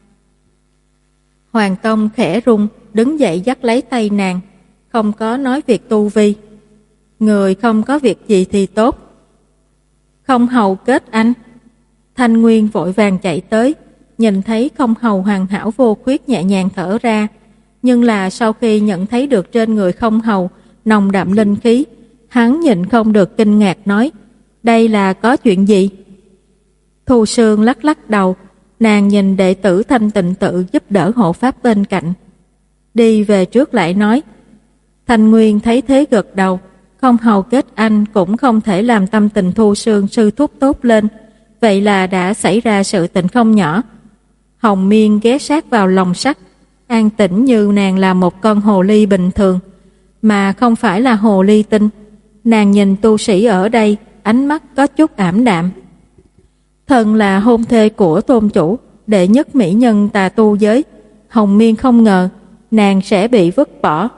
A: Hoàng Tông khẽ run, đứng dậy dắt lấy tay nàng, không có nói việc tu vi. Người không có việc gì thì tốt. Không hầu kết anh. Thanh Nguyên vội vàng chạy tới, nhìn thấy không hầu hoàn hảo vô khuyết nhẹ nhàng thở ra, nhưng là sau khi nhận thấy được trên người không hầu nồng đậm linh khí, hắn nhịn không được kinh ngạc nói, đây là có chuyện gì? Thu Sương lắc lắc đầu, nàng nhìn đệ tử Thanh Tịnh Tự giúp đỡ hộ pháp bên cạnh. Đi về trước lại nói. Thanh Nguyên thấy thế gật đầu, không hầu kết anh cũng không thể làm tâm tình Thu Sương sư thúc tốt lên, vậy là đã xảy ra sự tình không nhỏ. Hồng Miên ghé sát vào lòng sắt, an tĩnh như nàng là một con hồ ly bình thường, mà không phải là hồ ly tinh. Nàng nhìn tu sĩ ở đây, ánh mắt có chút ảm đạm. Thần là hôn thê của tôn chủ, đệ nhất mỹ nhân tà tu giới. Hồng Miên không ngờ nàng sẽ bị vứt bỏ.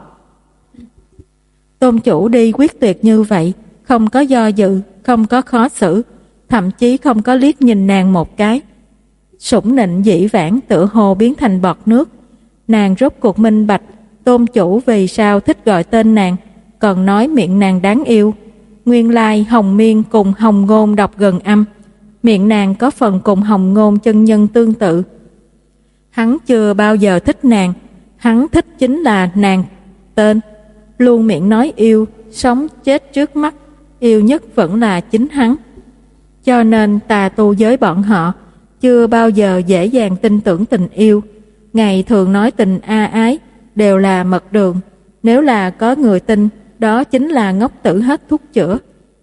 A: Tôn chủ đi quyết tuyệt như vậy, không có do dự, không có khó xử, thậm chí không có liếc nhìn nàng một cái. Sủng nịnh dĩ vãng tựa hồ biến thành bọt nước. Nàng rốt cuộc minh bạch tôn chủ vì sao thích gọi tên nàng, còn nói miệng nàng đáng yêu. Nguyên lai Hồng Miên cùng Hồng Ngôn đọc gần âm, miệng nàng có phần cùng Hồng Ngôn chân nhân tương tự. Hắn chưa bao giờ thích nàng, hắn thích chính là nàng tên. Luôn miệng nói yêu, sống chết trước mắt, yêu nhất vẫn là chính hắn. Cho nên tà tu giới bọn họ chưa bao giờ dễ dàng tin tưởng tình yêu. Ngày thường nói tình a ái đều là mật đường, nếu là có người tin, đó chính là ngốc tử hết thuốc chữa.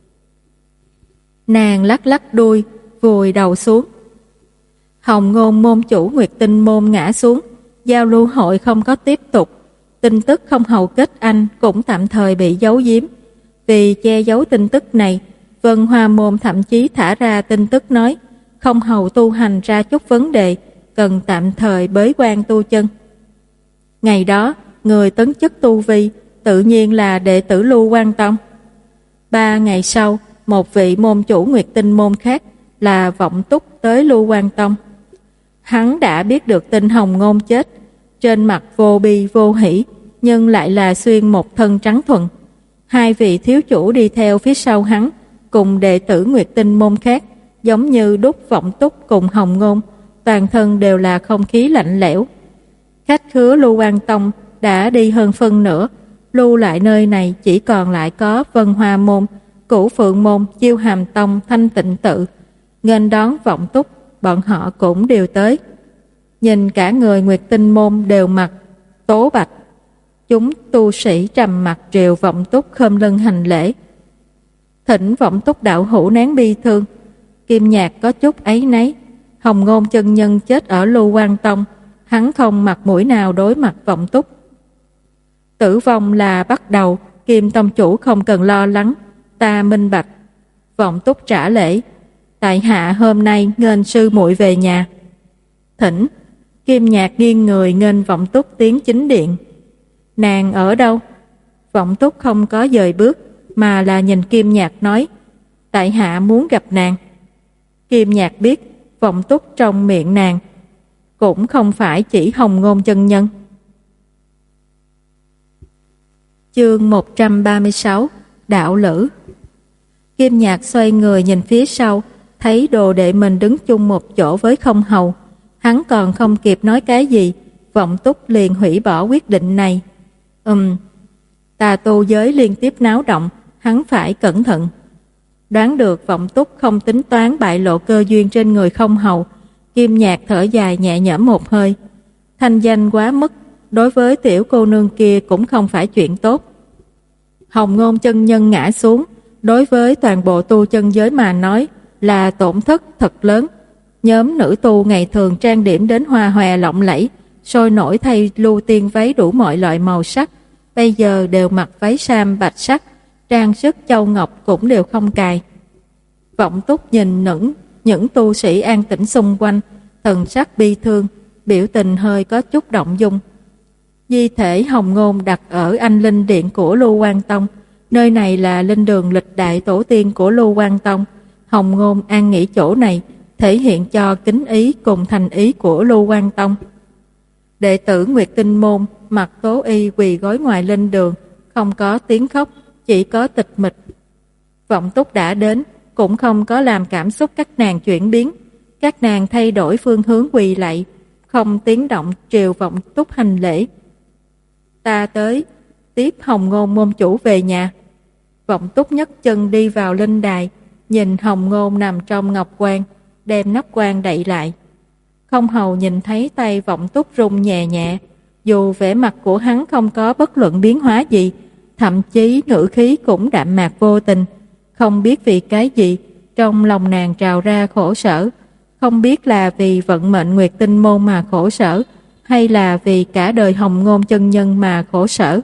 A: Nàng lắc lắc đuôi, vùi đầu xuống. Hồng Ngôn môn chủ Nguyệt Tinh môn ngã xuống, giao lưu hội không có tiếp tục. Tin tức không hầu kết anh cũng tạm thời bị giấu giếm. Vì che giấu tin tức này, Vân Hoa môn thậm chí thả ra tin tức nói không hầu tu hành ra chút vấn đề, cần tạm thời bế quan tu chân. Ngày đó, người tấn chức tu vi tự nhiên là đệ tử Lưu Quan Tông. Ba ngày sau, một vị môn chủ Nguyệt Tinh môn khác là Vọng Túc tới Lưu Quan Tông. Hắn đã biết được tin Hồng Ngôn chết, trên mặt vô bi vô hỷ, nhưng lại là xuyên một thân trắng thuần. Hai vị thiếu chủ đi theo phía sau hắn, cùng đệ tử Nguyệt Tinh môn khác, giống như đúc Vọng Túc cùng Hồng Ngôn, toàn thân đều là không khí lạnh lẽo. Khách khứa Lưu Quan Tông đã đi hơn phân nửa, lưu lại nơi này chỉ còn lại có Vân Hoa môn, Cửu Phượng môn, Chiêu Hàm Tông, Thanh Tịnh Tự. Nghênh đón Vọng Túc, bọn họ cũng đều tới. Nhìn cả người Nguyệt Tinh môn đều mặc tố bạch. Chúng tu sĩ trầm mặc triều Vọng Túc khom lưng hành lễ. Thỉnh Vọng Túc đạo hữu nén bi thương. Kim Nhạc có chút áy náy. Hồng Ngôn chân nhân chết ở Lưu Quan Tông, hắn không mặt mũi nào đối mặt Vọng Túc. Tử vong là bắt đầu, Kim tông chủ không cần lo lắng, ta minh bạch. Vọng Túc trả lễ, tại hạ hôm nay nghênh sư muội về nhà. Thỉnh. Kim Nhạc nghiêng người nghênh Vọng Túc tiến chính điện. Nàng ở đâu? Vọng Túc không có dời bước, mà là nhìn Kim Nhạc nói, tại hạ muốn gặp nàng. Kim Nhạc biết Vọng Túc trong miệng nàng cũng không phải chỉ Hồng Ngôn chân nhân. Chương một trăm ba mươi sáu, đạo lữ. Kim Nhạc xoay người nhìn phía sau, thấy đồ đệ mình đứng chung một chỗ với không hầu. Hắn còn không kịp nói cái gì, Vọng Túc liền hủy bỏ quyết định này. Ừm, tà tu giới liên tiếp náo động, hắn phải cẩn thận. Đoán được Vọng Túc không tính toán bại lộ cơ duyên trên người không hầu, Kim Nhạc thở dài nhẹ nhõm một hơi. Thanh danh quá mức, đối với tiểu cô nương kia cũng không phải chuyện tốt. Hồng Ngôn chân nhân ngã xuống, đối với toàn bộ tu chân giới mà nói là tổn thất thật lớn. Nhóm nữ tu ngày thường trang điểm đến hoa hòe lộng lẫy, sôi nổi thay lưu tiên váy đủ mọi loại màu sắc, bây giờ đều mặc váy sam bạch sắc, trang sức châu ngọc cũng đều không cài. Vọng Túc nhìn những, những tu sĩ an tĩnh xung quanh, thần sắc bi thương, biểu tình hơi có chút động dung. Di thể Hồng Ngôn đặt ở Anh Linh Điện của Lưu Quan Tông, nơi này là linh đường lịch đại tổ tiên của Lưu Quan Tông. Hồng Ngôn an nghỉ chỗ này, thể hiện cho kính ý cùng thành ý của Lưu Quang Tông. Đệ tử Nguyệt Tinh Môn mặc tố y quỳ gối ngoài linh đường, không có tiếng khóc, chỉ có tịch mịch. Vọng Túc đã đến, cũng không có làm cảm xúc các nàng chuyển biến. Các nàng thay đổi phương hướng quỳ lạy, không tiếng động triều Vọng Túc hành lễ. Ta tới, tiếp Hồng Ngôn môn chủ về nhà. Vọng Túc nhấc chân đi vào linh đài, nhìn Hồng Ngôn nằm trong ngọc quan, đem nắp quan đậy lại. Không hầu nhìn thấy tay Vọng Túc rung nhẹ nhẹ, dù vẻ mặt của hắn không có bất luận biến hóa gì, thậm chí ngữ khí cũng đạm mạc vô tình. Không biết vì cái gì, trong lòng nàng trào ra khổ sở, không biết là vì vận mệnh Nguyệt Tinh Môn mà khổ sở, hay là vì cả đời Hồng Ngôn chân nhân mà khổ sở.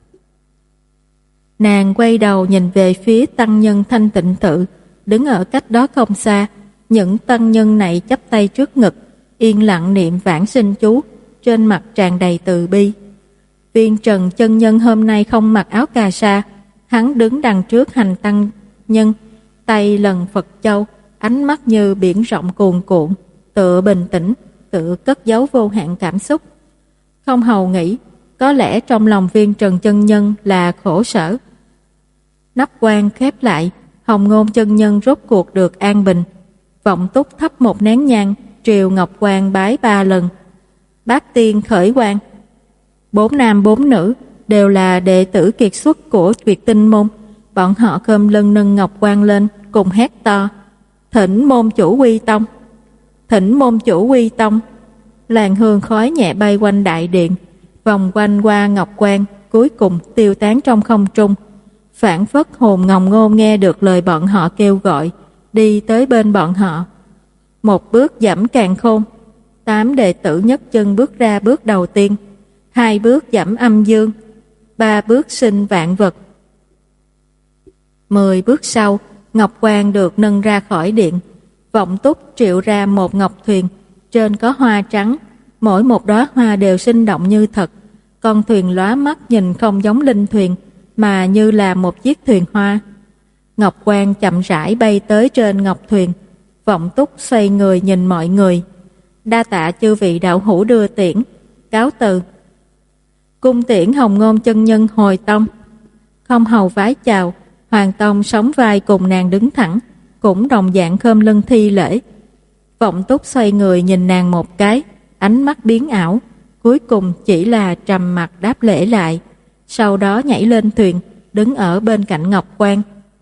A: Nàng quay đầu nhìn về phía tăng nhân Thanh Tịnh Tự, đứng ở cách đó không xa. Những tăng nhân này chắp tay trước ngực, yên lặng niệm vãng sinh chú, trên mặt tràn đầy từ bi. Viên Trần chân nhân hôm nay không mặc áo cà sa, hắn đứng đằng trước hành tăng nhân, tay lần Phật châu, ánh mắt như biển rộng cuồn cuộn, tựa bình tĩnh, tự cất giấu vô hạn cảm xúc. Không hầu nghĩ, có lẽ trong lòng Viên Trần chân nhân là khổ sở. Nắp quan khép lại, Hồng Ngôn chân nhân rốt cuộc được an bình. Vọng Túc thắp một nén nhang, triều ngọc quan bái ba lần. Bát tiên khởi quan. Bốn nam bốn nữ đều là đệ tử kiệt xuất của Nguyệt Tinh Môn. Bọn họ khom lưng nâng ngọc quan lên, cùng hét to: Thỉnh môn chủ quy tông, thỉnh môn chủ quy tông. Làn hương khói nhẹ bay quanh đại điện, vòng quanh qua ngọc quan, cuối cùng tiêu tán trong không trung. Phảng phất hồn Ngọc Ngôn nghe được lời bọn họ kêu gọi, đi tới bên bọn họ. Một bước dẫm càn khôn, tám đệ tử nhấc chân bước ra bước đầu tiên, hai bước dẫm âm dương, ba bước sinh vạn vật. Mười bước sau, ngọc quan được nâng ra khỏi điện. Vọng Túc triệu ra một ngọc thuyền, trên có hoa trắng, mỗi một đóa hoa đều sinh động như thật. Con thuyền lóa mắt nhìn không giống linh thuyền, mà như là một chiếc thuyền hoa. Ngọc quan chậm rãi bay tới trên ngọc thuyền. Vọng Túc xoay người nhìn mọi người. Đa tạ chư vị đạo hữu đưa tiễn, cáo từ. Cung tiễn Hồng Ngôn chân nhân hồi tông. Không hầu vái chào, Hoàng Tông sóng vai cùng nàng đứng thẳng, cũng đồng dạng khom lưng thi lễ. Vọng Túc xoay người nhìn nàng một cái, ánh mắt biến ảo, cuối cùng chỉ là trầm mặt đáp lễ lại. Sau đó nhảy lên thuyền, đứng ở bên cạnh ngọc quan.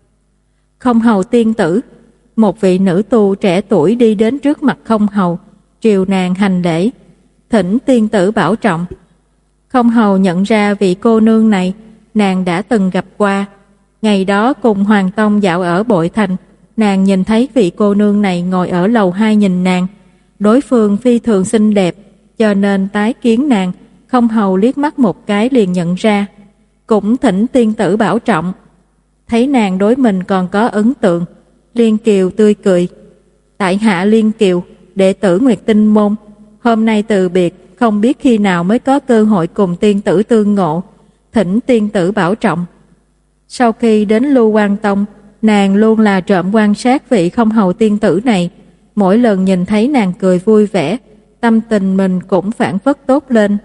A: Không hầu tiên tử, một vị nữ tu trẻ tuổi đi đến trước mặt không hầu, triều nàng hành lễ, thỉnh tiên tử bảo trọng. Không hầu nhận ra vị cô nương này, nàng đã từng gặp qua. Ngày đó cùng Hoàng Tông dạo ở Bội Thành, nàng nhìn thấy vị cô nương này ngồi ở lầu hai nhìn nàng. Đối phương phi thường xinh đẹp, cho nên tái kiến nàng, không hầu liếc mắt một cái liền nhận ra. Cũng thỉnh tiên tử bảo trọng. Thấy nàng đối mình còn có ấn tượng, Liên Kiều tươi cười. Tại hạ Liên Kiều, đệ tử Nguyệt Tinh Môn, hôm nay từ biệt, không biết khi nào mới có cơ hội cùng tiên tử tương ngộ, thỉnh tiên tử bảo trọng. Sau khi đến Lưu Quang Tông, nàng luôn là trộm quan sát vị không hầu tiên tử này. Mỗi lần nhìn thấy nàng cười vui vẻ, tâm tình mình cũng phản phất tốt lên.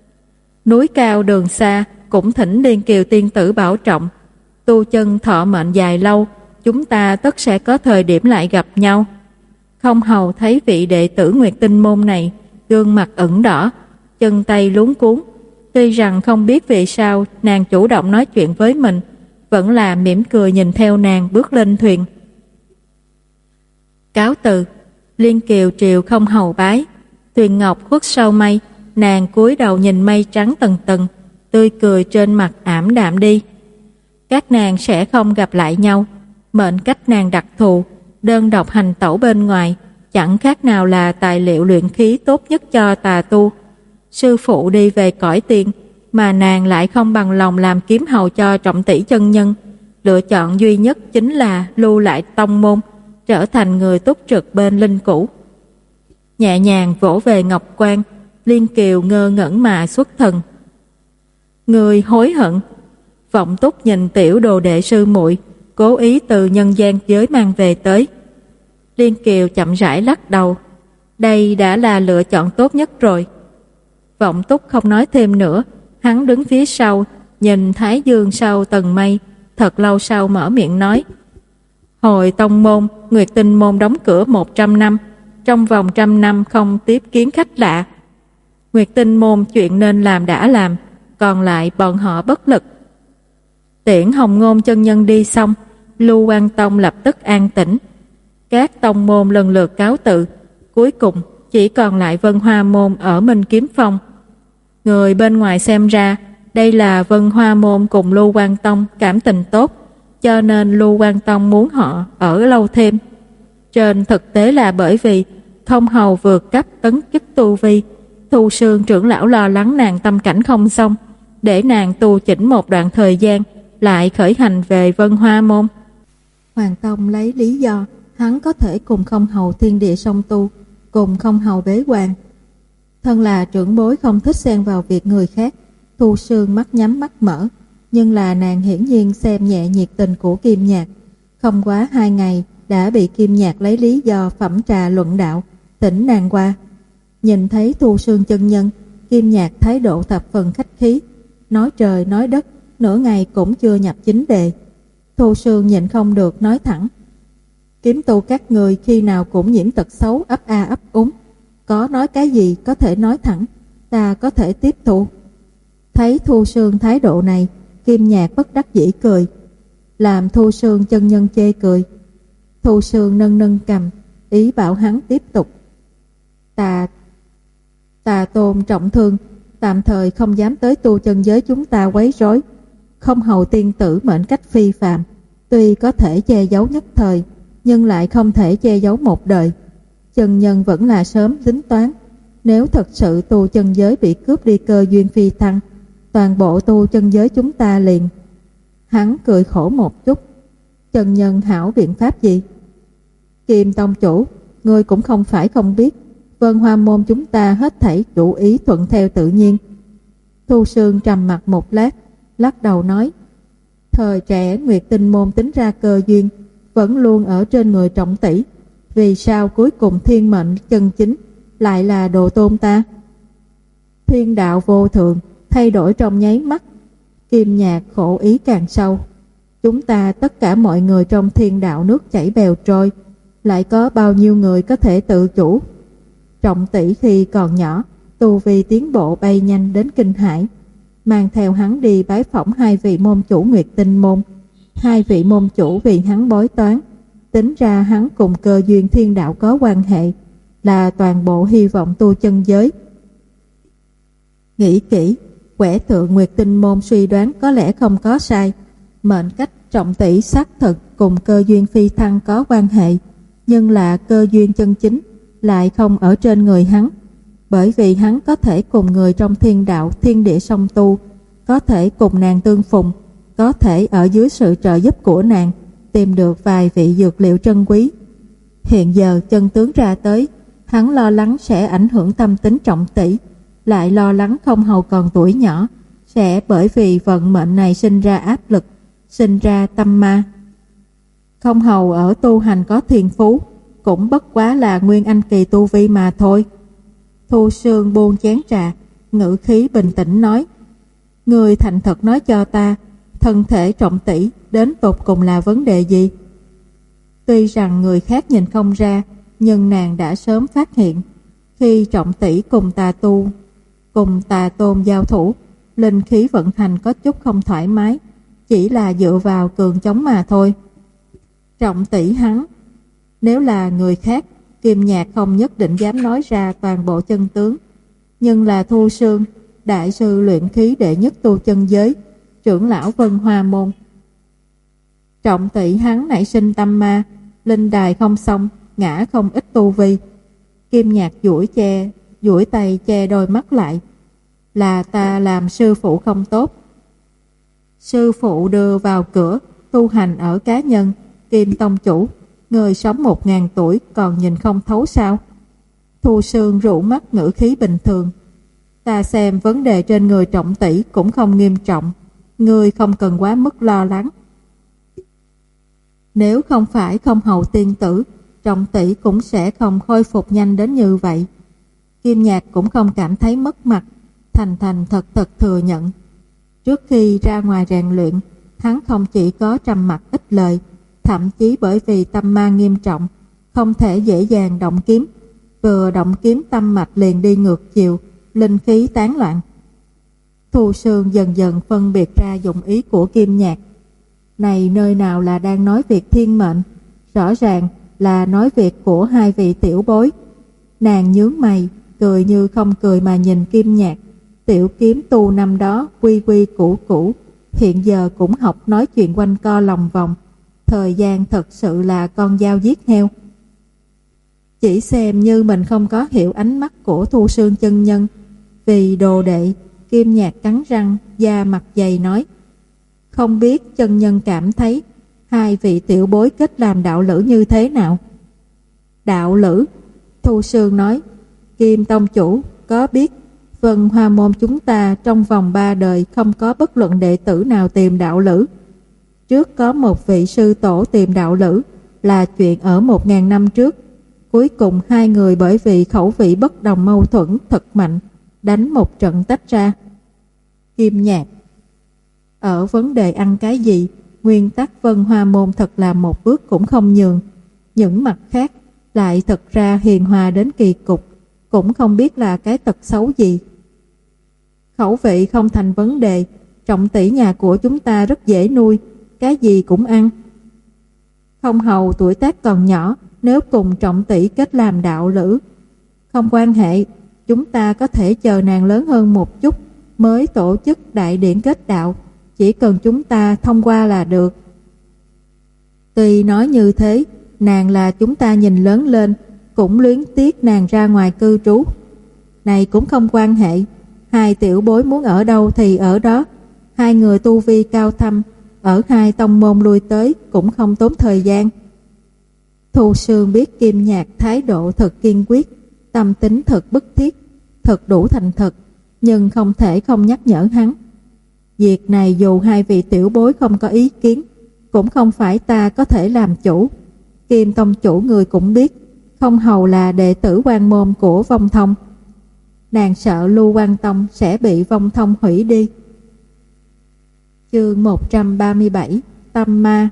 A: Núi cao đường xa, cũng thỉnh Liên Kiều tiên tử bảo trọng. Tu chân thọ mệnh dài lâu, chúng ta tất sẽ có thời điểm lại gặp nhau. Không hầu thấy vị đệ tử Nguyệt Tinh Môn này, gương mặt ửng đỏ, chân tay luống cuống. Tuy rằng không biết vì sao nàng chủ động nói chuyện với mình, vẫn là mỉm cười nhìn theo nàng bước lên thuyền. Cáo từ, Liên Kiều triều không hầu bái. Thuyền ngọc khuất sau mây, nàng cúi đầu nhìn mây trắng tầng tầng, tươi cười trên mặt ảm đạm đi. Các nàng sẽ không gặp lại nhau, mệnh cách nàng đặc thù, đơn độc hành tẩu bên ngoài, chẳng khác nào là tài liệu luyện khí tốt nhất cho tà tu. Sư phụ đi về cõi tiên, mà nàng lại không bằng lòng làm kiếm hầu cho Trọng Tỷ chân nhân. Lựa chọn duy nhất chính là lưu lại tông môn, trở thành người túc trực bên linh cữu. Nhẹ nhàng vỗ về ngọc quan, Liên Kiều ngơ ngẩn mà xuất thần. Người hối hận. Vọng Túc nhìn tiểu đồ đệ sư muội, cố ý từ nhân gian giới mang về tới. Liên Kiều chậm rãi lắc đầu. Đây đã là lựa chọn tốt nhất rồi. Vọng Túc không nói thêm nữa. Hắn đứng phía sau, nhìn Thái Dương sau tầng mây, thật lâu sau mở miệng nói: Hồi tông môn, Nguyệt Tinh môn đóng cửa một trăm năm, trong vòng trăm năm không tiếp kiến khách lạ. Nguyệt Tinh môn chuyện nên làm đã làm, còn lại bọn họ bất lực. Tiễn Hồng Ngôn chân nhân đi xong, Lưu Quan Tông lập tức an tĩnh. Các tông môn lần lượt cáo tự, cuối cùng chỉ còn lại Vân Hoa môn ở Minh Kiếm Phong. Người bên ngoài xem ra đây là Vân Hoa môn cùng Lưu Quan Tông cảm tình tốt, cho nên Lưu Quan Tông muốn họ ở lâu thêm. Trên thực tế là bởi vì Không Hầu vượt cấp tấn chức tu vi, Thu Sương trưởng lão lo lắng nàng tâm cảnh không xong, để nàng tu chỉnh một đoạn thời gian, lại khởi hành về Vân Hoa môn. Hoàng Tông lấy lý do hắn có thể cùng Không Hầu thiên địa song tu, cùng Không Hầu bế quan. Thân là trưởng bối không thích xen vào việc người khác, Thu Sương mắt nhắm mắt mở, nhưng là nàng hiển nhiên xem nhẹ nhiệt tình của Kim Nhạc. Không quá hai ngày đã bị Kim Nhạc lấy lý do phẩm trà luận đạo tỉnh nàng qua. Nhìn thấy Thu Sương chân nhân, Kim Nhạc thái độ thập phần khách khí, nói trời nói đất, nửa ngày cũng chưa nhập chính đề. Thu Sương nhịn không được nói thẳng: Kiếm tu các người khi nào cũng nhiễm tật xấu ấp a ấp úng, có nói cái gì có thể nói thẳng, ta có thể tiếp thu. Thấy Thu Sương thái độ này, Kim Nhạc bất đắc dĩ cười, làm Thu Sương chân nhân chê cười. Thu Sương nâng nâng cầm, ý bảo hắn tiếp tục. Ta ta tôn trọng thương, tạm thời không dám tới tu chân giới chúng ta quấy rối. Không Hầu tiên tử mệnh cách phi phàm, tuy có thể che giấu nhất thời, nhưng lại không thể che giấu một đời. Chân nhân vẫn là sớm tính toán, nếu thật sự tu chân giới bị cướp đi cơ duyên phi thăng, toàn bộ tu chân giới chúng ta liền. Hắn cười khổ một chút. Chân nhân hảo biện pháp gì? Kim tông chủ, ngươi cũng không phải không biết, Vân Hoa môn chúng ta hết thảy chủ ý thuận theo tự nhiên. Thu Sương trầm mặt một lát, lắc đầu nói: Thời trẻ Nguyệt Tinh môn tính ra cơ duyên vẫn luôn ở trên người Trọng tỷ, vì sao cuối cùng thiên mệnh chân chính lại là Đồ Tôn ta? Thiên đạo vô thường, thay đổi trong nháy mắt. Kim Nhạc khổ ý càng sâu. Chúng ta tất cả mọi người trong thiên đạo nước chảy bèo trôi, lại có bao nhiêu người có thể tự chủ? Trọng tỷ khi còn nhỏ, tu vi tiến bộ bay nhanh đến kinh hãi, mang theo hắn đi bái phỏng hai vị môn chủ Nguyệt Tinh môn. Hai vị môn chủ vì hắn bói toán, tính ra hắn cùng cơ duyên thiên đạo có quan hệ, là toàn bộ hy vọng tu chân giới. Nghĩ kỹ, quẻ tượng Nguyệt Tinh môn suy đoán có lẽ không có sai. Mệnh cách Trọng tỷ xác thực cùng cơ duyên phi thăng có quan hệ, nhưng là cơ duyên chân chính lại không ở trên người hắn, bởi vì hắn có thể cùng người trong thiên đạo thiên địa song tu, có thể cùng nàng tương phùng, có thể ở dưới sự trợ giúp của nàng tìm được vài vị dược liệu trân quý. Hiện giờ chân tướng ra tới, hắn lo lắng sẽ ảnh hưởng tâm tính Trọng tỷ, lại lo lắng Không Hầu còn tuổi nhỏ sẽ bởi vì vận mệnh này sinh ra áp lực, sinh ra tâm ma. Không Hầu ở tu hành có thiên phú, cũng bất quá là nguyên anh kỳ tu vi mà thôi. Thu Sương buông chén trà, ngữ khí bình tĩnh nói: Người thành thật nói cho ta, thân thể Trọng tỷ đến tột cùng là vấn đề gì? Tuy rằng người khác nhìn không ra, nhưng nàng đã sớm phát hiện. Khi Trọng tỷ cùng tà tu cùng tà tôn giao thủ, linh khí vận hành có chút không thoải mái, chỉ là dựa vào cường chống mà thôi. Trọng tỷ hắn, nếu là người khác, Kim Nhạc không nhất định dám nói ra toàn bộ chân tướng, nhưng là Thu Sương, đại sư luyện khí đệ nhất tu chân giới, trưởng lão Vân Hoa môn. Trọng tỷ hắn nảy sinh tâm ma, linh đài không xong, ngã không ít tu vi. Kim Nhạc duỗi che, duỗi tay che đôi mắt lại. Là ta làm sư phụ không tốt. Sư phụ đưa vào cửa, tu hành ở cá nhân. Kim tông chủ, người sống một ngàn tuổi còn nhìn không thấu sao? Thu Sương rũ mắt ngữ khí bình thường. Ta xem vấn đề trên người Trọng tỷ cũng không nghiêm trọng, ngươi không cần quá mức lo lắng. Nếu không phải Không Hầu tiên tử, Trọng tỷ cũng sẽ không khôi phục nhanh đến như vậy. Kim Nhạc cũng không cảm thấy mất mặt, thành thành thật thật thừa nhận. Trước khi ra ngoài rèn luyện, hắn không chỉ có trầm mặc ít lời, thậm chí bởi vì tâm ma nghiêm trọng, không thể dễ dàng động kiếm. Vừa động kiếm tâm mạch liền đi ngược chiều, linh khí tán loạn. Thu Sương dần dần phân biệt ra dụng ý của Kim Nhạc. Này nơi nào là đang nói việc thiên mệnh, rõ ràng là nói việc của hai vị tiểu bối. Nàng nhướng mày, cười như không cười mà nhìn Kim Nhạc. Tiểu kiếm tu năm đó quy quy củ củ, hiện giờ cũng học nói chuyện quanh co lòng vòng. Thời gian thật sự là con dao giết heo. Chỉ xem như mình không có hiểu ánh mắt của Thu Sương chân nhân. Vì đồ đệ, Kim Nhạc cắn răng, da mặt dày nói: không biết chân nhân cảm thấy hai vị tiểu bối kết làm đạo lữ như thế nào? Đạo lữ? Thu Sương nói: Kim tông chủ có biết Vân Hoa môn chúng ta trong vòng ba đời không có bất luận đệ tử nào tìm đạo lữ. Trước có một vị sư tổ tìm đạo lữ là chuyện ở một ngàn năm trước. Cuối cùng hai người bởi vì khẩu vị bất đồng mâu thuẫn thật mạnh, đánh một trận tách ra. Kim Nhạc: ở vấn đề ăn cái gì, nguyên tắc Vân Hoa môn thật là một bước cũng không nhường. Những mặt khác lại thật ra hiền hòa đến kỳ cục, cũng không biết là cái tật xấu gì. Khẩu vị không thành vấn đề, Trọng tỷ nhà của chúng ta rất dễ nuôi, cái gì cũng ăn. Không hầu tuổi tác còn nhỏ, nếu cùng Trọng tỷ kết làm đạo lữ, không quan hệ, chúng ta có thể chờ nàng lớn hơn một chút mới tổ chức đại điển kết đạo, chỉ cần chúng ta thông qua là được. Tuy nói như thế, nàng là chúng ta nhìn lớn lên, cũng luyến tiếc nàng ra ngoài cư trú. Này cũng không quan hệ, hai tiểu bối muốn ở đâu thì ở đó. Hai người tu vi cao thâm, ở hai tông môn lui tới cũng không tốn thời gian. Thu Sương biết Kim Nhạc thái độ thật kiên quyết, tâm tính thật bức thiết, thật đủ thành thật, nhưng không thể không nhắc nhở hắn. Việc này dù hai vị tiểu bối không có ý kiến, cũng không phải ta có thể làm chủ. Kim tông chủ người cũng biết, không hầu là đệ tử quan môn của Vong Thông. Nàng sợ Lưu Quan Tông sẽ bị Vong Thông hủy đi. Chương một trăm ba mươi bảy: Tâm ma.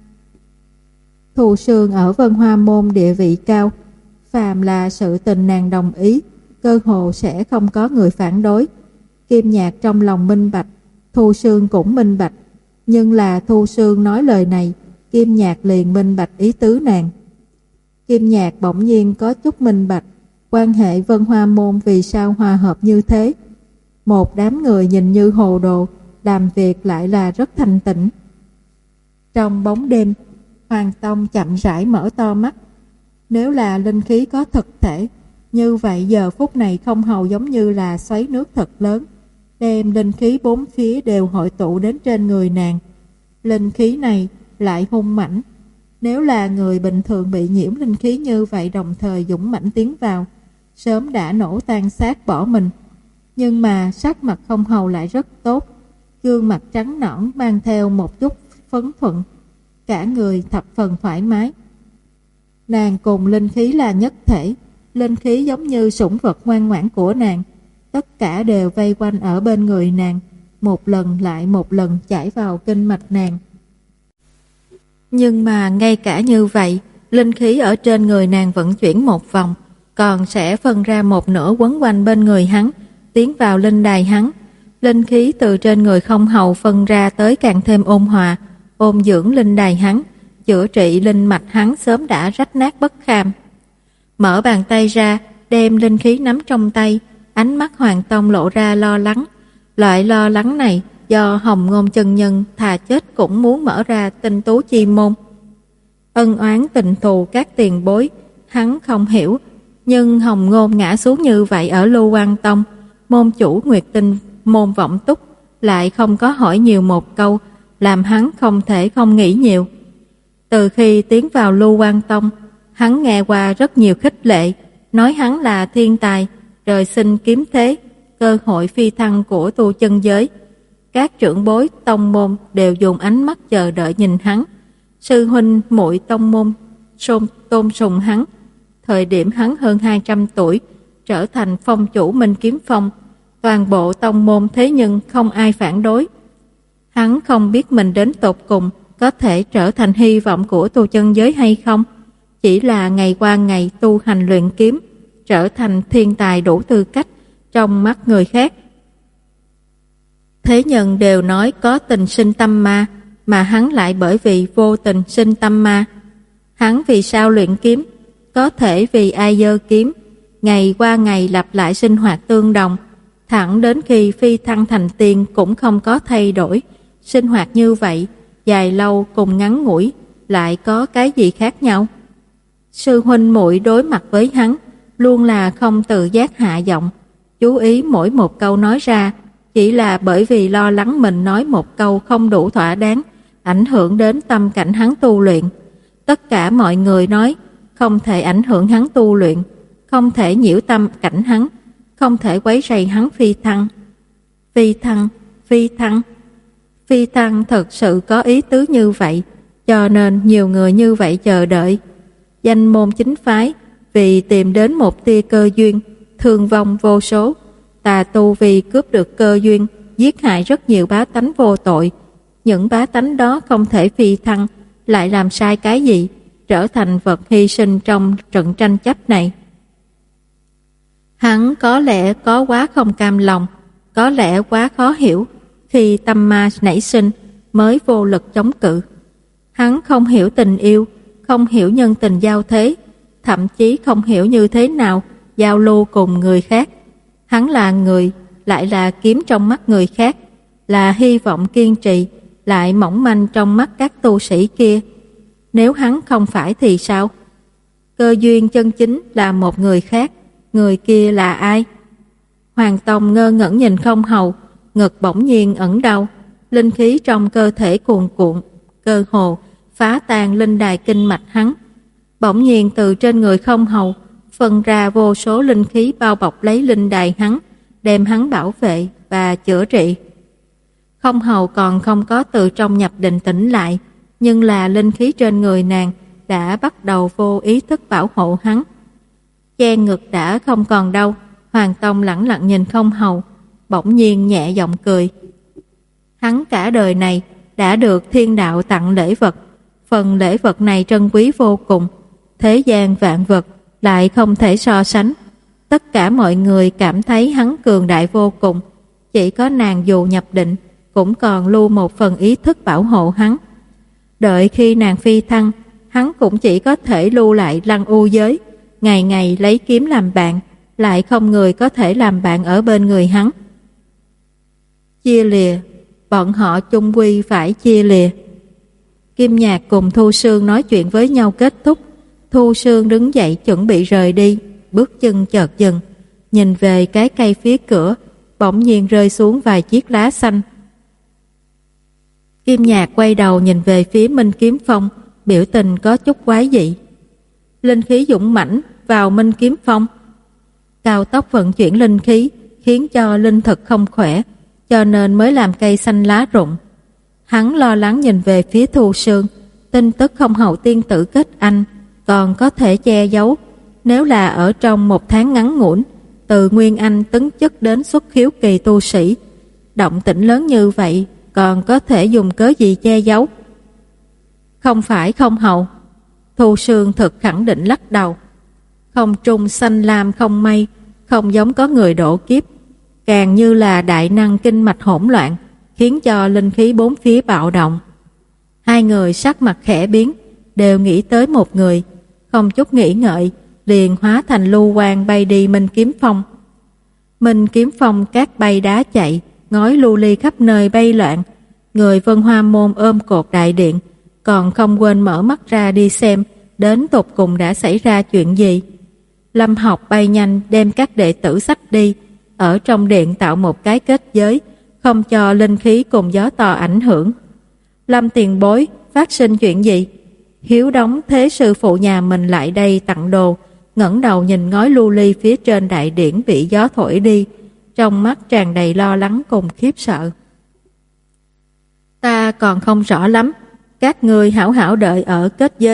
A: Thu Sương ở Vân Hoa môn địa vị cao, phàm là sự tình nàng đồng ý, cơ hồ sẽ không có người phản đối. Kim Nhạc trong lòng minh bạch, Thu Sương cũng minh bạch, nhưng là Thu Sương nói lời này, Kim Nhạc liền minh bạch ý tứ nàng. Kim Nhạc bỗng nhiên có chút minh bạch, quan hệ Vân Hoa môn vì sao hòa hợp như thế. Một đám người nhìn như hồ đồ, làm việc lại là rất thanh tịnh. Trong bóng đêm, Hoàng Tông chậm rãi mở to mắt. Nếu là linh khí có thực thể, như vậy giờ phút này không hầu giống như là xoáy nước thật lớn, đem linh khí bốn phía đều hội tụ đến trên người nàng. Linh khí này lại hung mãnh. Nếu là người bình thường bị nhiễm linh khí như vậy đồng thời dũng mãnh tiến vào, sớm đã nổ tan xác bỏ mình. Nhưng mà sắc mặt không hầu lại rất tốt, gương mặt trắng nõn mang theo một chút phấn thuận, cả người thập phần thoải mái. Nàng cùng linh khí là nhất thể, linh khí giống như sủng vật ngoan ngoãn của nàng, tất cả đều vây quanh ở bên người nàng, một lần lại một lần chảy vào kinh mạch nàng. Nhưng mà ngay cả như vậy, linh khí ở trên người nàng vẫn chuyển một vòng, còn sẽ phân ra một nửa quấn quanh bên người hắn, tiến vào linh đài hắn. Linh khí từ trên người không hầu phân ra tới càng thêm ôn hòa, ôn dưỡng linh đài hắn, chữa trị linh mạch hắn sớm đã rách nát bất kham. Mở bàn tay ra, đem linh khí nắm trong tay, ánh mắt Hoàng Tông lộ ra lo lắng. Loại lo lắng này do Hồng Ngôn chân nhân thà chết cũng muốn mở ra tinh tú chi môn. Ân oán tình thù các tiền bối, hắn không hiểu, nhưng Hồng Ngôn ngã xuống như vậy ở Lưu Quan Tông, môn chủ Nguyệt Tinh môn Vọng Túc lại không có hỏi nhiều một câu, làm hắn không thể không nghĩ nhiều. Từ khi tiến vào Lưu Quan Tông, hắn nghe qua rất nhiều khích lệ, nói hắn là thiên tài, trời sinh kiếm thế, cơ hội phi thăng của tu chân giới. Các trưởng bối tông môn đều dùng ánh mắt chờ đợi nhìn hắn. Sư huynh muội tông môn xôn tôn sùng hắn. Thời điểm hắn hơn hai trăm tuổi, trở thành phong chủ Minh Kiếm Phong, toàn bộ tông môn thế nhưng không ai phản đối. Hắn không biết mình đến tột cùng có thể trở thành hy vọng của tu chân giới hay không, chỉ là ngày qua ngày tu hành luyện kiếm, trở thành thiên tài đủ tư cách trong mắt người khác. Thế nhân đều nói có tình sinh tâm ma, mà hắn lại bởi vì vô tình sinh tâm ma. Hắn vì sao luyện kiếm? Có thể vì ai giơ kiếm, ngày qua ngày lặp lại sinh hoạt tương đồng, thẳng đến khi phi thăng thành tiên cũng không có thay đổi. Sinh hoạt như vậy, dài lâu cùng ngắn ngủi, lại có cái gì khác nhau? Sư huynh muội đối mặt với hắn, luôn là không tự giác hạ giọng, chú ý mỗi một câu nói ra, chỉ là bởi vì lo lắng mình nói một câu không đủ thỏa đáng, ảnh hưởng đến tâm cảnh hắn tu luyện. Tất cả mọi người nói, không thể ảnh hưởng hắn tu luyện, không thể nhiễu tâm cảnh hắn, không thể quấy rầy hắn phi thăng. Phi thăng, phi thăng. Phi thăng thật sự có ý tứ như vậy, cho nên nhiều người như vậy chờ đợi. Danh môn chính phái vì tìm đến một tia cơ duyên, thương vong vô số. Tà tu vì cướp được cơ duyên, giết hại rất nhiều bá tánh vô tội. Những bá tánh đó không thể phi thăng, lại làm sai cái gì, trở thành vật hy sinh trong trận tranh chấp này. Hắn có lẽ có quá không cam lòng, có lẽ quá khó hiểu, khi tâm ma nảy sinh mới vô lực chống cự. Hắn không hiểu tình yêu, không hiểu nhân tình giao thế, thậm chí không hiểu như thế nào giao lưu cùng người khác. Hắn là người, lại là kiếm trong mắt người khác, là hy vọng kiên trì, lại mỏng manh trong mắt các tu sĩ kia. Nếu hắn không phải thì sao? Cơ duyên chân chính là một người khác, người kia là ai? Hoàng Tông ngơ ngẩn nhìn Không Hầu, ngực bỗng nhiên ẩn đau, linh khí trong cơ thể cuồn cuộn, cơ hồ phá tan linh đài kinh mạch hắn. Bỗng nhiên từ trên người Không Hầu phân ra vô số linh khí bao bọc lấy linh đài hắn, đem hắn bảo vệ và chữa trị. Không Hầu còn không có từ trong nhập định tỉnh lại, nhưng là linh khí trên người nàng đã bắt đầu vô ý thức bảo hộ hắn. Che ngực đã không còn đau, Hoàng Tông lẳng lặng nhìn Không Hầu, bỗng nhiên nhẹ giọng cười. Hắn cả đời này đã được thiên đạo tặng lễ vật, phần lễ vật này trân quý vô cùng, thế gian vạn vật lại không thể so sánh. Tất cả mọi người cảm thấy hắn cường đại vô cùng, chỉ có nàng dù nhập định cũng còn lưu một phần ý thức bảo hộ hắn. Đợi khi nàng phi thăng, hắn cũng chỉ có thể lưu lại Lăng U giới, ngày ngày lấy kiếm làm bạn, lại không người có thể làm bạn ở bên người hắn. Chia lìa, bọn họ chung quy phải chia lìa. Kim Nhạc cùng Thu Sương nói chuyện với nhau kết thúc, Thu Sương đứng dậy chuẩn bị rời đi, bước chân chợt dừng, nhìn về cái cây phía cửa, bỗng nhiên rơi xuống vài chiếc lá xanh. Kim Nhạc quay đầu nhìn về phía Minh Kiếm Phong, biểu tình có chút quái dị. Linh khí dũng mãnh vào Minh Kiếm Phong, cao tốc vận chuyển linh khí khiến cho linh thực không khỏe, cho nên mới làm cây xanh lá rụng. Hắn lo lắng nhìn về phía Thu Sương, tin tức Không Hầu tiên tử kết anh còn có thể che giấu, nếu là ở trong một tháng ngắn ngủn, từ Nguyên Anh tấn chức đến xuất khiếu kỳ tu sĩ, động tĩnh lớn như vậy còn có thể dùng cớ gì che giấu? Không phải Không Hầu. Thu Sương thực khẳng định lắc đầu. Không trung xanh lam không mây, không giống có người độ kiếp, càng như là đại năng kinh mạch hỗn loạn, khiến cho linh khí bốn phía bạo động. Hai người sắc mặt khẽ biến, đều nghĩ tới một người, không chút nghĩ ngợi, liền hóa thành lưu quang bay đi Minh Kiếm Phong. Minh Kiếm Phong cát bay đá chạy, ngói lưu ly khắp nơi bay loạn. Người Vân Hoa Môn ôm cột đại điện, còn không quên mở mắt ra đi xem đến tột cùng đã xảy ra chuyện gì. Lâm Học bay nhanh đem các đệ tử xách đi, ở trong điện tạo một cái kết giới, không cho linh khí cùng gió to ảnh hưởng. Lâm tiền bối, phát sinh chuyện gì? Hiếu Đống thế sư phụ nhà mình lại đây tặng đồ, ngẩng đầu nhìn ngói lưu ly phía trên đại điển bị gió thổi đi, trong mắt tràn đầy lo lắng cùng khiếp sợ. Ta còn không rõ lắm, các ngươi hảo hảo đợi ở kết giới,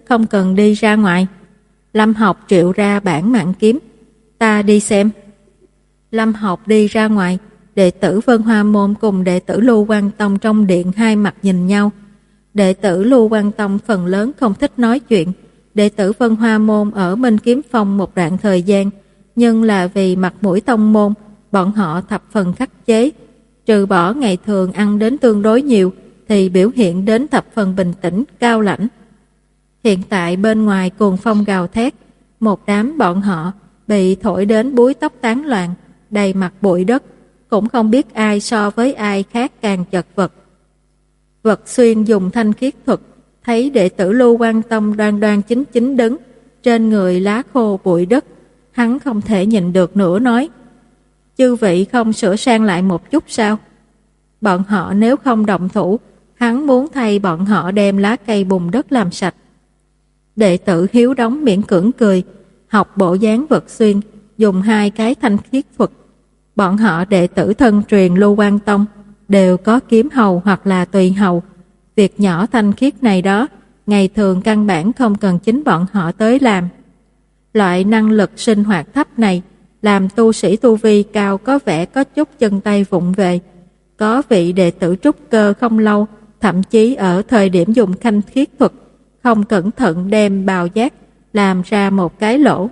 A: không cần đi ra ngoài. Lâm Học triệu ra bản mạng kiếm. Ta đi xem. Lâm Học đi ra ngoài, đệ tử Vân Hoa Môn cùng đệ tử Lưu Quang Tông trong điện hai mặt nhìn nhau. Đệ tử Lưu Quang Tông phần lớn không thích nói chuyện. Đệ tử Vân Hoa Môn ở Minh Kiếm Phong một đoạn thời gian, nhưng là vì mặt mũi tông môn, bọn họ thập phần khắc chế. Trừ bỏ ngày thường ăn đến tương đối nhiều, thì biểu hiện đến thập phần bình tĩnh, cao lãnh. Hiện tại bên ngoài cuồng phong gào thét, một đám bọn họ bị thổi đến búi tóc tán loạn, đầy mặt bụi đất, cũng không biết ai so với ai khác càng chật vật. Vật Xuyên dùng thanh khiết thuật, thấy đệ tử Lưu Quang Tông đoan đoan chính chính đứng, trên người lá khô bụi đất, hắn không thể nhịn được nữa nói: chư vị không sửa sang lại một chút sao? Bọn họ nếu không động thủ, hắn muốn thay bọn họ đem lá cây bùn đất làm sạch. Đệ tử Hiếu Đống miễn cưỡng cười, học bộ dáng Vật Xuyên, dùng hai cái thanh khiết thuật. Bọn họ đệ tử thân truyền Lưu Quang Tông đều có kiếm hầu hoặc là tùy hầu. Việc nhỏ thanh khiết này đó, ngày thường căn bản không cần chính bọn họ tới làm. Loại năng lực sinh hoạt thấp này, làm tu sĩ tu vi cao có vẻ có chút chân tay vụng về. Có vị đệ tử trúc cơ không lâu, thậm chí ở thời điểm dùng thanh khiết thuật, không cẩn thận đem bào giác làm ra một cái lỗ.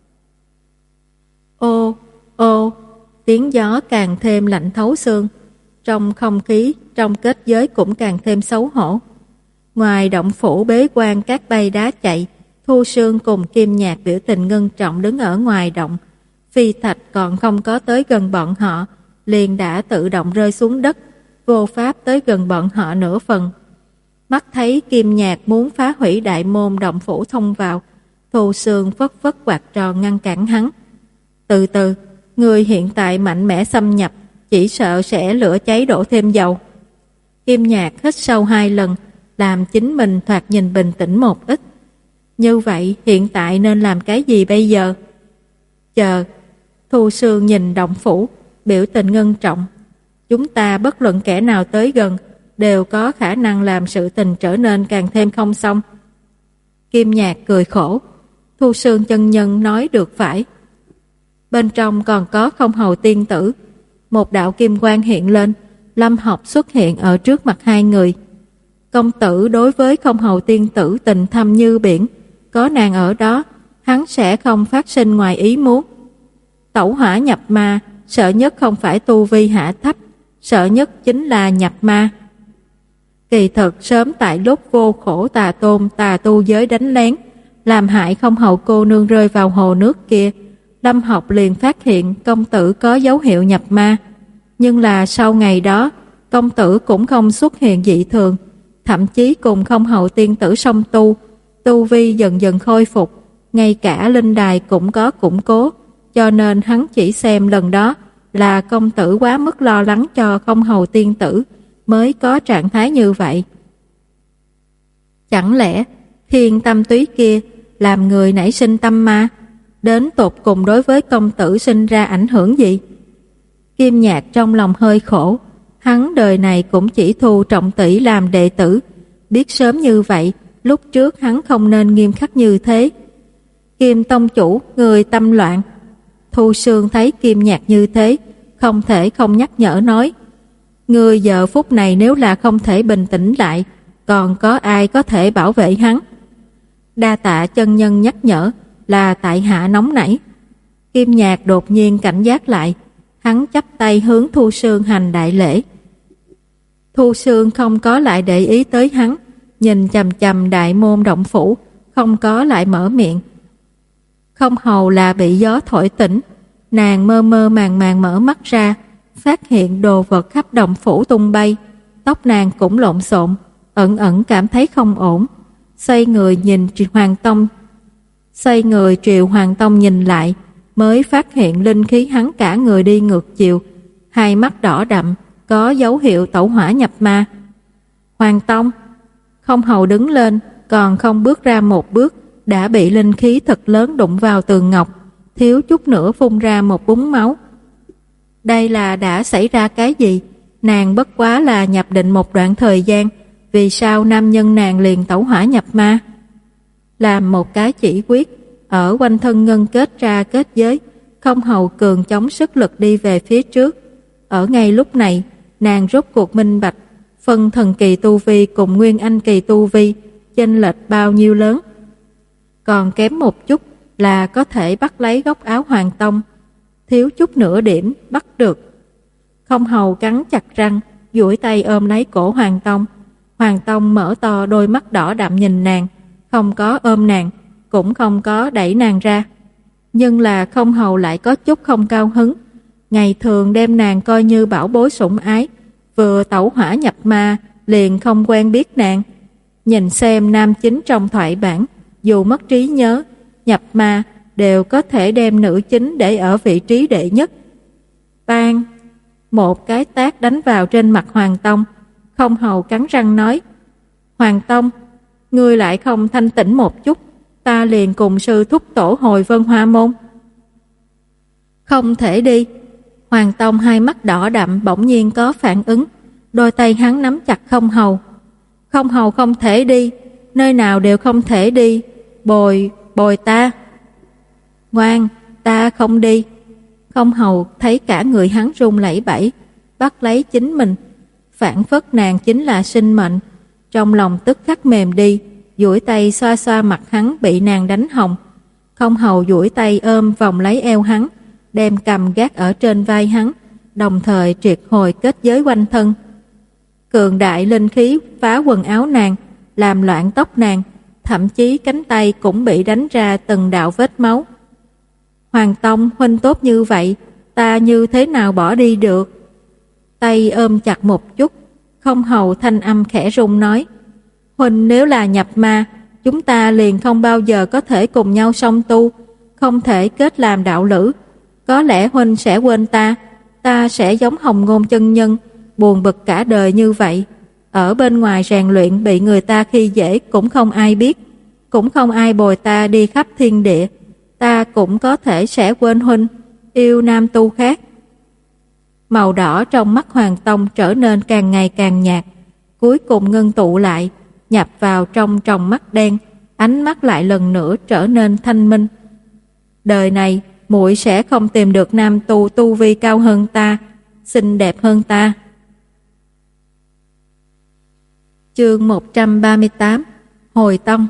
A: Ô, ô, tiếng gió càng thêm lạnh thấu xương. Trong không khí, trong kết giới cũng càng thêm xấu hổ. Ngoài động phủ bế quan các bay đá chạy, Thu Sương cùng Kim Nhạc biểu tình ngưng trọng đứng ở ngoài động. Phi thạch còn không có tới gần bọn họ, liền đã tự động rơi xuống đất, vô pháp tới gần bọn họ nửa phần. Mắt thấy Kim Nhạc muốn phá hủy đại môn động phủ thông vào, Thu Sương phất phất quạt tròn ngăn cản hắn. Từ từ, người hiện tại mạnh mẽ xâm nhập, chỉ sợ sẽ lửa cháy đổ thêm dầu. Kim Nhạc hít sâu hai lần, làm chính mình thoạt nhìn bình tĩnh một ít. Như vậy hiện tại nên làm cái gì bây giờ? Chờ. Thu Sương nhìn động phủ, biểu tình ngưng trọng. Chúng ta bất luận kẻ nào tới gần, đều có khả năng làm sự tình trở nên càng thêm không xong. Kim Nhạc cười khổ. Thu Sương chân nhân nói được phải. Bên trong còn có Không Hầu tiên tử. Một đạo kim quang hiện lên, Lâm Học xuất hiện ở trước mặt hai người. Công tử đối với Không Hầu tiên tử tình thâm như biển, có nàng ở đó, hắn sẽ không phát sinh ngoài ý muốn. Tẩu hỏa nhập ma, sợ nhất không phải tu vi hạ thấp, sợ nhất chính là nhập ma. Kỳ thực sớm tại lúc vô khổ tà tôn tà tu giới đánh lén, làm hại Không Hầu cô nương rơi vào hồ nước kia, Lâm Học liền phát hiện công tử có dấu hiệu nhập ma. Nhưng là sau ngày đó, công tử cũng không xuất hiện dị thường, thậm chí cùng Không Hầu tiên tử song tu, tu vi dần dần khôi phục, ngay cả linh đài cũng có củng cố, cho nên hắn chỉ xem lần đó là công tử quá mức lo lắng cho Không Hầu tiên tử mới có trạng thái như vậy. Chẳng lẽ thiên tâm túy kia làm người nảy sinh tâm ma, đến tột cùng đối với công tử sinh ra ảnh hưởng gì? Kim Nhạc trong lòng hơi khổ, hắn đời này cũng chỉ thu Trọng Tỷ làm đệ tử, biết sớm như vậy, lúc trước hắn không nên nghiêm khắc như thế. Kim tông chủ, người tâm loạn. Thu Sương thấy Kim Nhạc như thế, không thể không nhắc nhở nói: người giờ phút này nếu là không thể bình tĩnh lại, còn có ai có thể bảo vệ hắn? Đa tạ chân nhân nhắc nhở, là tại hạ nóng nảy. Kim Nhạc đột nhiên cảnh giác lại, hắn chắp tay hướng Thu Sương hành đại lễ. Thu Sương không có lại để ý tới hắn, nhìn chằm chằm đại môn động phủ, không có lại mở miệng. Không Hầu là bị gió thổi tỉnh, nàng mơ mơ màng màng mở mắt ra, phát hiện đồ vật khắp động phủ tung bay, tóc nàng cũng lộn xộn, ẩn ẩn cảm thấy không ổn. Xoay người nhìn Hoàng Tông, xoay người Triều Hoàng Tông nhìn lại, mới phát hiện linh khí hắn cả người đi ngược chiều, hai mắt đỏ đậm, có dấu hiệu tẩu hỏa nhập ma. Hoàng Tông, Không Hầu đứng lên, còn không bước ra một bước, đã bị linh khí thật lớn đụng vào tường ngọc, thiếu chút nữa phun ra một búng máu. Đây là đã xảy ra cái gì? Nàng bất quá là nhập định một đoạn thời gian, vì sao nam nhân nàng liền tẩu hỏa nhập ma? làm một cái chỉ quyết, ở quanh thân ngân kết ra kết giới, không hầu cường chống sức lực đi về phía trước. Ở ngay lúc này, nàng rốt cuộc minh bạch, phân thần kỳ tu vi cùng nguyên anh kỳ tu vi, chênh lệch bao nhiêu lớn. Còn kém một chút là có thể bắt lấy góc áo Hoàng Tông, thiếu chút nửa điểm bắt được. Không hầu cắn chặt răng, duỗi tay ôm lấy cổ Hoàng Tông. Hoàng Tông mở to đôi mắt đỏ đậm nhìn nàng, không có ôm nàng, cũng không có đẩy nàng ra. Nhưng là không hầu lại có chút không cao hứng. Ngày thường đem nàng coi như bảo bối sủng ái, vừa tẩu hỏa nhập ma liền không quen biết nàng. Nhìn xem nam chính trong thoại bản, dù mất trí nhớ, nhập ma đều có thể đem nữ chính để ở vị trí đệ nhất. Bang! Một cái tát đánh vào trên mặt Hoàng Tông. Không hầu cắn răng nói: Hoàng Tông, ngươi lại không thanh tỉnh một chút, ta liền cùng sư thúc tổ hồi Vân Hoa Môn. Không thể đi. Hoàng Tông hai mắt đỏ đậm bỗng nhiên có phản ứng, đôi tay hắn nắm chặt Không hầu. Không hầu không thể đi, nơi nào đều không thể đi, bồi, bồi ta. Ngoan, ta không đi. Không hầu thấy cả người hắn run lẩy bẩy, bắt lấy chính mình, phản phất nàng chính là sinh mệnh. Trong lòng tức khắc mềm đi, duỗi tay xoa xoa mặt hắn bị nàng đánh hồng. Không hầu duỗi tay ôm vòng lấy eo hắn, đem cầm gác ở trên vai hắn, đồng thời triệt hồi kết giới quanh thân. Cường đại linh khí phá quần áo nàng, làm loạn tóc nàng, thậm chí cánh tay cũng bị đánh ra từng đạo vết máu. Hoàng Tông, huynh tốt như vậy, ta như thế nào bỏ đi được? Tay ôm chặt một chút, Không hầu thanh âm khẽ run nói: Huynh nếu là nhập ma, chúng ta liền không bao giờ có thể cùng nhau song tu, không thể kết làm đạo lữ. Có lẽ huynh sẽ quên ta, ta sẽ giống Hồng Ngôn chân nhân, buồn bực cả đời như vậy. Ở bên ngoài rèn luyện bị người ta khi dễ cũng không ai biết, cũng không ai bồi ta đi khắp thiên địa. Ta cũng có thể sẽ quên huynh, yêu nam tu khác. Màu đỏ trong mắt Hoàng Tông trở nên càng ngày càng nhạt, cuối cùng ngưng tụ lại, nhập vào trong tròng mắt đen, ánh mắt lại lần nữa trở nên thanh minh. Đời này, muội sẽ không tìm được nam tu tu vi cao hơn ta, xinh đẹp hơn ta. Chương một trăm ba mươi tám Hồi Tông.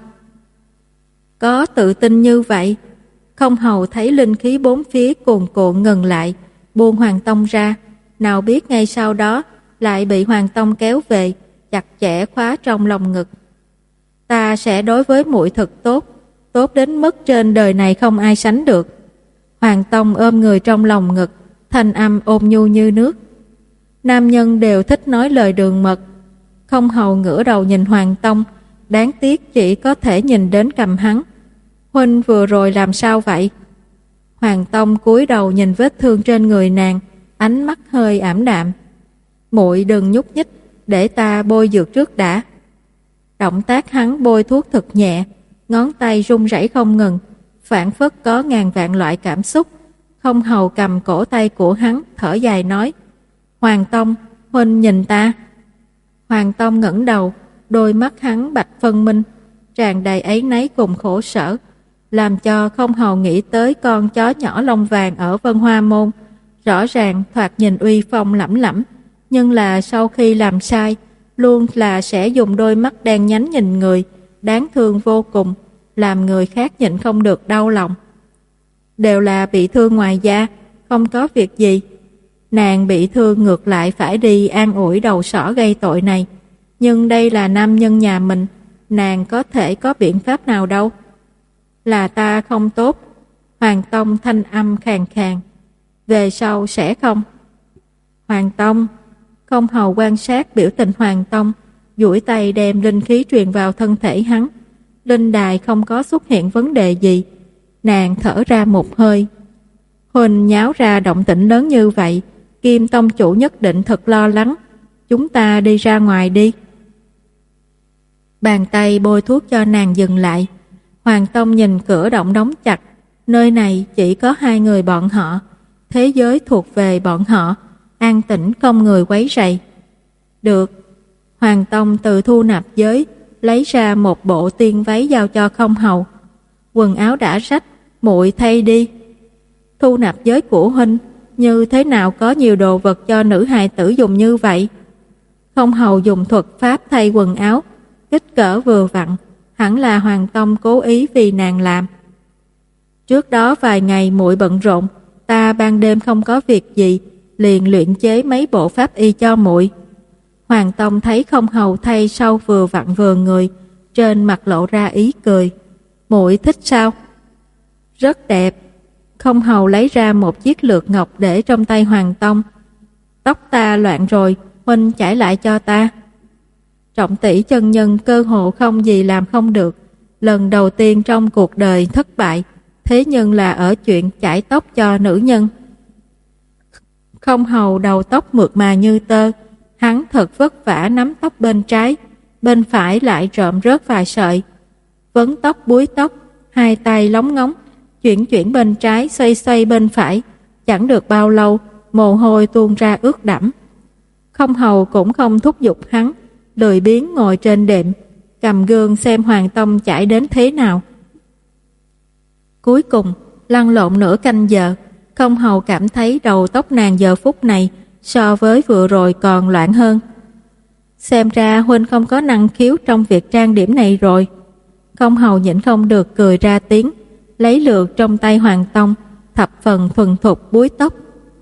A: Có tự tin như vậy, Không hầu thấy linh khí bốn phía cuồn cuộn ngừng lại, buông Hoàng Tông ra, nào biết ngay sau đó lại bị Hoàng Tông kéo về, chặt chẽ khóa trong lòng ngực. Ta sẽ đối với muội thật tốt, tốt đến mức trên đời này không ai sánh được. Hoàng Tông ôm người trong lòng ngực, thanh âm ôn nhu như nước. Nam nhân đều thích nói lời đường mật. Không hầu ngửa đầu nhìn Hoàng Tông, đáng tiếc chỉ có thể nhìn đến cầm hắn. Huynh vừa rồi làm sao vậy? Hoàng Tông cúi đầu nhìn vết thương trên người nàng, ánh mắt hơi ảm đạm. Muội đừng nhúc nhích, để ta bôi dược trước đã. Động tác hắn bôi thuốc thật nhẹ, ngón tay run rẩy không ngừng, phảng phất có ngàn vạn loại cảm xúc. Không hầu cầm cổ tay của hắn, thở dài nói: Hoàng Tông, huynh nhìn ta. Hoàng Tông ngẩng đầu, đôi mắt hắn bạch phân minh, tràn đầy áy náy cùng khổ sở, làm cho Không hầu nghĩ tới con chó nhỏ lông vàng ở Vân Hoa Môn. Rõ ràng thoạt nhìn uy phong lẫm lẫm, nhưng là sau khi làm sai, luôn là sẽ dùng đôi mắt đen nhánh nhìn người, đáng thương vô cùng, làm người khác nhịn không được đau lòng. Đều là bị thương ngoài da, không có việc gì. Nàng bị thương ngược lại phải đi an ủi đầu sỏ gây tội này, nhưng đây là nam nhân nhà mình, nàng có thể có biện pháp nào đâu. Là ta không tốt. Hoàng Tông thanh âm khàn khàn. Về sau sẽ không. Hoàng Tông. Không hầu quan sát biểu tình Hoàng Tông, duỗi tay đem linh khí truyền vào thân thể hắn. Linh đài không có xuất hiện vấn đề gì. Nàng thở ra một hơi. Huynh nháo ra động tĩnh lớn như vậy, Kim tông chủ nhất định thật lo lắng. Chúng ta đi ra ngoài đi. Bàn tay bôi thuốc cho nàng dừng lại. Hoàng Tông nhìn cửa động đóng chặt. Nơi này chỉ có hai người bọn họ, thế giới thuộc về bọn họ, an tĩnh không người quấy rầy. Được. Hoàng Tông tự thu nạp giới, lấy ra một bộ tiên váy giao cho Không Hầu. Quần áo đã rách, muội thay đi. Thu nạp giới của huynh, như thế nào có nhiều đồ vật cho nữ hài tử dùng như vậy? Không Hầu dùng thuật pháp thay quần áo, kích cỡ vừa vặn, hẳn là Hoàng Tông cố ý vì nàng làm. Trước đó vài ngày muội bận rộn, ta ban đêm không có việc gì, liền luyện chế mấy bộ pháp y cho muội. Hoàng Tông thấy Không Hầu thay sau vừa vặn vừa người, trên mặt lộ ra ý cười. Muội thích sao? Rất đẹp. Không Hầu lấy ra một chiếc lược ngọc để trong tay Hoàng Tông. Tóc ta loạn rồi, huynh chải lại cho ta. Trọng tỷ chân nhân cơ hồ không gì làm không được, lần đầu tiên trong cuộc đời thất bại, thế nhưng là ở chuyện chải tóc cho nữ nhân. Không Hầu đầu tóc mượt mà như tơ, hắn thật vất vả nắm tóc bên trái, bên phải lại trộm rớt vài sợi. Vấn tóc búi tóc, hai tay lóng ngóng, chuyển chuyển bên trái xoay xoay bên phải, chẳng được bao lâu, mồ hôi tuôn ra ướt đẫm. Không Hầu cũng không thúc giục hắn, lười biếng ngồi trên đệm, cầm gương xem Hoàng Tông chải đến thế nào. Cuối cùng, lăn lộn nửa canh giờ, Không Hầu cảm thấy đầu tóc nàng giờ phút này so với vừa rồi còn loạn hơn. Xem ra huynh không có năng khiếu trong việc trang điểm này rồi. Không Hầu nhịn không được cười ra tiếng, lấy lược trong tay Hoàng Tông, thập phần thuần thục búi tóc.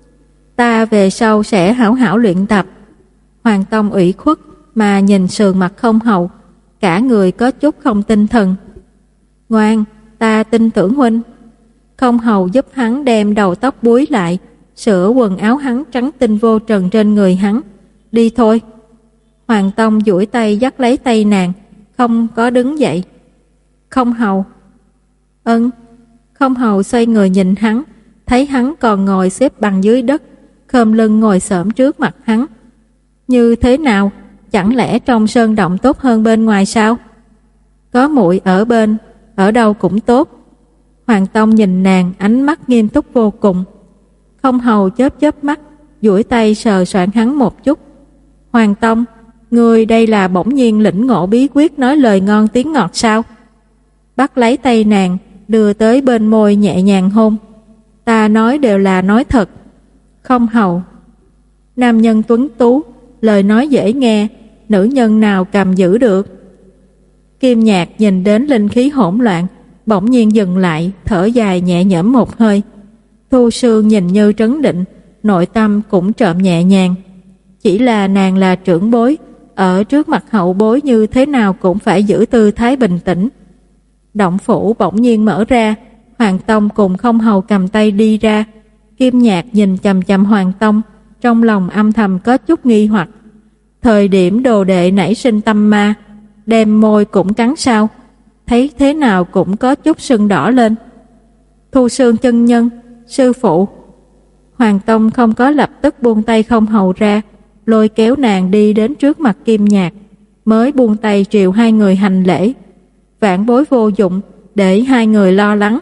A: Ta về sau sẽ hảo hảo luyện tập. Hoàng Tông ủy khuất mà nhìn sườn mặt Không Hầu, cả người có chút không tinh thần. Ngoan, ta tin tưởng huynh. Không Hầu giúp hắn đem đầu tóc búi lại, sửa quần áo hắn trắng tinh vô trần trên người hắn. Đi thôi. Hoàng Tông duỗi tay dắt lấy tay nàng, không có đứng dậy. Không Hầu. Ân. Không Hầu xoay người nhìn hắn, thấy hắn còn ngồi xếp bằng dưới đất, khom lưng ngồi xổm trước mặt hắn. Như thế nào? Chẳng lẽ trong sơn động tốt hơn bên ngoài sao? Có muội ở bên, ở đâu cũng tốt. Hoàng Tông nhìn nàng, ánh mắt nghiêm túc vô cùng. Không Hầu chớp chớp mắt, duỗi tay sờ soạn hắn một chút. Hoàng Tông, ngươi đây là bỗng nhiên lĩnh ngộ bí quyết nói lời ngon tiếng ngọt sao? Bắt lấy tay nàng, đưa tới bên môi nhẹ nhàng hôn. Ta nói đều là nói thật. Không Hầu. Nam nhân tuấn tú, lời nói dễ nghe, nữ nhân nào cầm giữ được? Kim Nhạc nhìn đến linh khí hỗn loạn, bỗng nhiên dừng lại, thở dài nhẹ nhõm một hơi. Thu Sương nhìn như trấn định, nội tâm cũng trộm nhẹ nhàng. Chỉ là nàng là trưởng bối, ở trước mặt hậu bối như thế nào cũng phải giữ tư thái bình tĩnh. Động phủ bỗng nhiên mở ra, Hoàng Tông cùng Không Hầu cầm tay đi ra. Kim Nhạc nhìn chằm chằm Hoàng Tông, trong lòng âm thầm có chút nghi hoặc. Thời điểm đồ đệ nảy sinh tâm ma, đem môi cũng cắn sao? Thấy thế nào cũng có chút sưng đỏ lên. Thu Sương chân nhân, sư phụ. Hoàng Tông không có lập tức buông tay Không Hầu ra, lôi kéo nàng đi đến trước mặt Kim Nhạc, mới buông tay triều hai người hành lễ. Vãn bối vô dụng, để hai người lo lắng.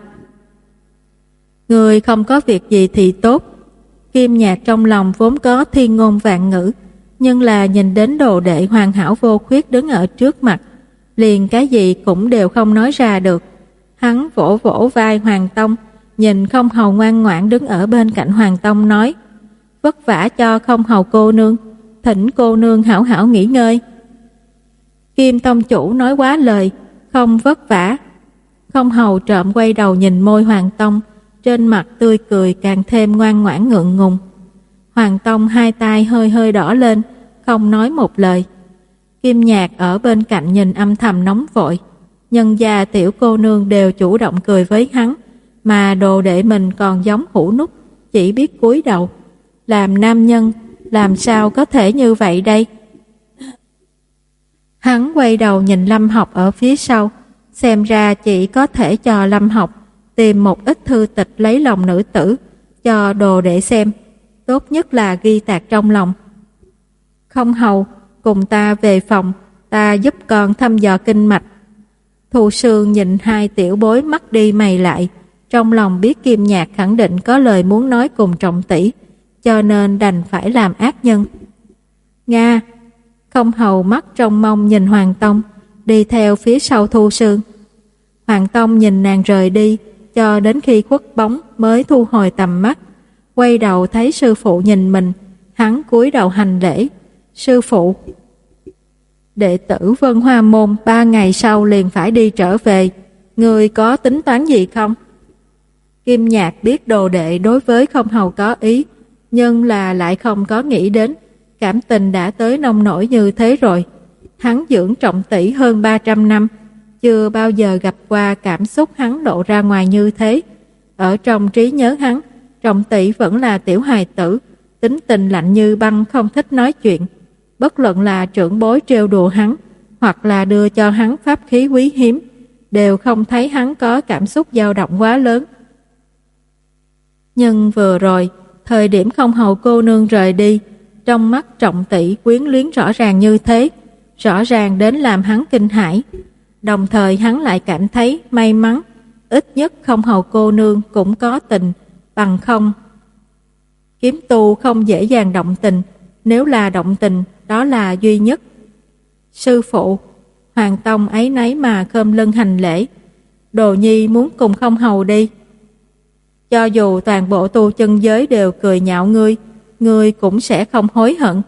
A: Người không có việc gì thì tốt. Kim Nhạc trong lòng vốn có thiên ngôn vạn ngữ, nhưng là nhìn đến đồ đệ hoàn hảo vô khuyết đứng ở trước mặt, liền cái gì cũng đều không nói ra được. Hắn vỗ vỗ vai Hoàng Tông, nhìn Không Hầu ngoan ngoãn đứng ở bên cạnh Hoàng Tông nói: vất vả cho Không Hầu cô nương, thỉnh cô nương hảo hảo nghỉ ngơi. Kim tông chủ nói quá lời, không vất vả. Không Hầu trộm quay đầu nhìn môi Hoàng Tông, trên mặt tươi cười càng thêm ngoan ngoãn ngượng ngùng. Hoàng Tông hai tay hơi hơi đỏ lên, không nói một lời. Kim Nhạc ở bên cạnh nhìn âm thầm nóng vội. Nhân gia tiểu cô nương đều chủ động cười với hắn, mà đồ đệ mình còn giống hũ nút, chỉ biết cúi đầu. Làm nam nhân, làm sao có thể như vậy đây? Hắn quay đầu nhìn Lâm Học ở phía sau, xem ra chỉ có thể cho Lâm Học tìm một ít thư tịch lấy lòng nữ tử, cho đồ đệ xem, tốt nhất là ghi tạc trong lòng. Không Hầu, cùng ta về phòng, ta giúp con thăm dò kinh mạch. Thu Sương nhìn hai tiểu bối mắt đi mày lại, trong lòng biết Kim Nhạc khẳng định có lời muốn nói cùng Trọng tỷ, cho nên đành phải làm ác nhân. Nga. Không Hầu mắt trong mong nhìn Hoàng Tông, đi theo phía sau Thu Sương. Hoàng Tông nhìn nàng rời đi, cho đến khi khuất bóng mới thu hồi tầm mắt. Quay đầu thấy sư phụ nhìn mình, hắn cúi đầu hành lễ. Sư phụ. Đệ tử Vân Hoa Môn ba ngày sau liền phải đi trở về, người có tính toán gì không? Kim Nhạc biết đồ đệ đối với Không Hầu có ý, nhưng là lại không có nghĩ đến cảm tình đã tới nông nổi như thế rồi. Hắn dưỡng Trọng Tỷ hơn ba trăm năm, chưa bao giờ gặp qua cảm xúc hắn lộ ra ngoài như thế. Ở trong trí nhớ hắn, Trọng Tỷ vẫn là tiểu hài tử, tính tình lạnh như băng, không thích nói chuyện. Bất luận là trưởng bối trêu đùa hắn, hoặc là đưa cho hắn pháp khí quý hiếm, đều không thấy hắn có cảm xúc dao động quá lớn. Nhưng vừa rồi, thời điểm Không Hầu cô nương rời đi, trong mắt Trọng Tỷ quyến luyến rõ ràng như thế, rõ ràng đến làm hắn kinh hãi. Đồng thời hắn lại cảm thấy may mắn, ít nhất Không Hầu cô nương cũng có tình, bằng không. Kiếm tu không dễ dàng động tình, nếu là động tình, đó là duy nhất. Sư phụ. Hoàng Tông áy náy mà khom lưng hành lễ. Đồ nhi muốn cùng Không Hầu đi. Cho dù toàn bộ tu chân giới đều cười nhạo ngươi, ngươi cũng sẽ không hối hận.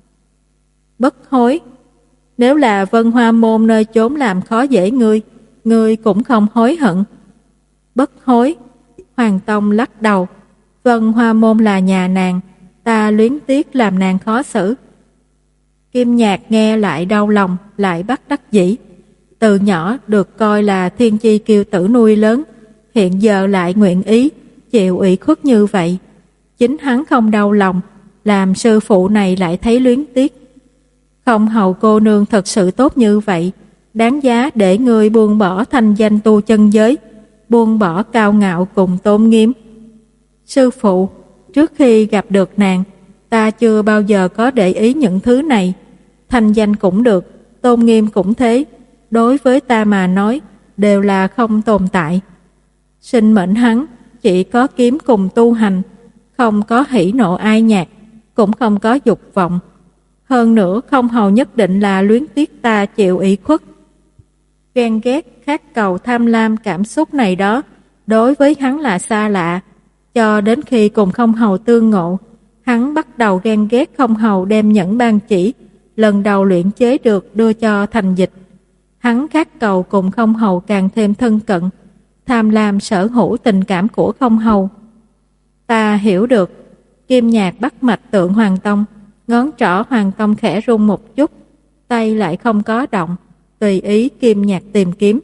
A: Bất hối. Nếu là Vân Hoa Môn nơi chốn làm khó dễ ngươi, ngươi cũng không hối hận. Bất hối. Hoàng Tông lắc đầu. Vân Hoa Môn là nhà nàng, ta luyến tiếc làm nàng khó xử. Kim Nhạc nghe lại đau lòng, lại bất đắc dĩ. Từ nhỏ được coi là thiên chi kiêu tử nuôi lớn, hiện giờ lại nguyện ý chịu ủy khuất như vậy. Chính hắn không đau lòng, làm sư phụ này lại thấy luyến tiếc. Không Hầu cô nương thật sự tốt như vậy, đáng giá để ngươi buông bỏ thanh danh tu chân giới, buông bỏ cao ngạo cùng tôn nghiêm. Sư phụ, trước khi gặp được nàng, ta chưa bao giờ có để ý những thứ này. Thanh danh cũng được, tôn nghiêm cũng thế, đối với ta mà nói đều là không tồn tại. Sinh mệnh hắn chỉ có kiếm cùng tu hành, không có hỉ nộ ai nhạc, cũng không có dục vọng. Hơn nữa Không Hầu nhất định là luyến tiếc ta chịu ủy khuất. Ghen ghét, khát cầu, tham lam cảm xúc này đó, đối với hắn là xa lạ. Cho đến khi cùng Không Hầu tương ngộ, hắn bắt đầu ghen ghét Không Hầu đem nhẫn ban chỉ, lần đầu luyện chế được đưa cho Thành Dịch. Hắn khát cầu cùng Không Hầu càng thêm thân cận, tham lam sở hữu tình cảm của Không Hầu. Ta hiểu được. Kim Nhạc bắt mạch tượng Hoàng Tông, ngón trỏ Hoàng Tông khẽ rung một chút, tay lại không có động, tùy ý Kim Nhạc tìm kiếm.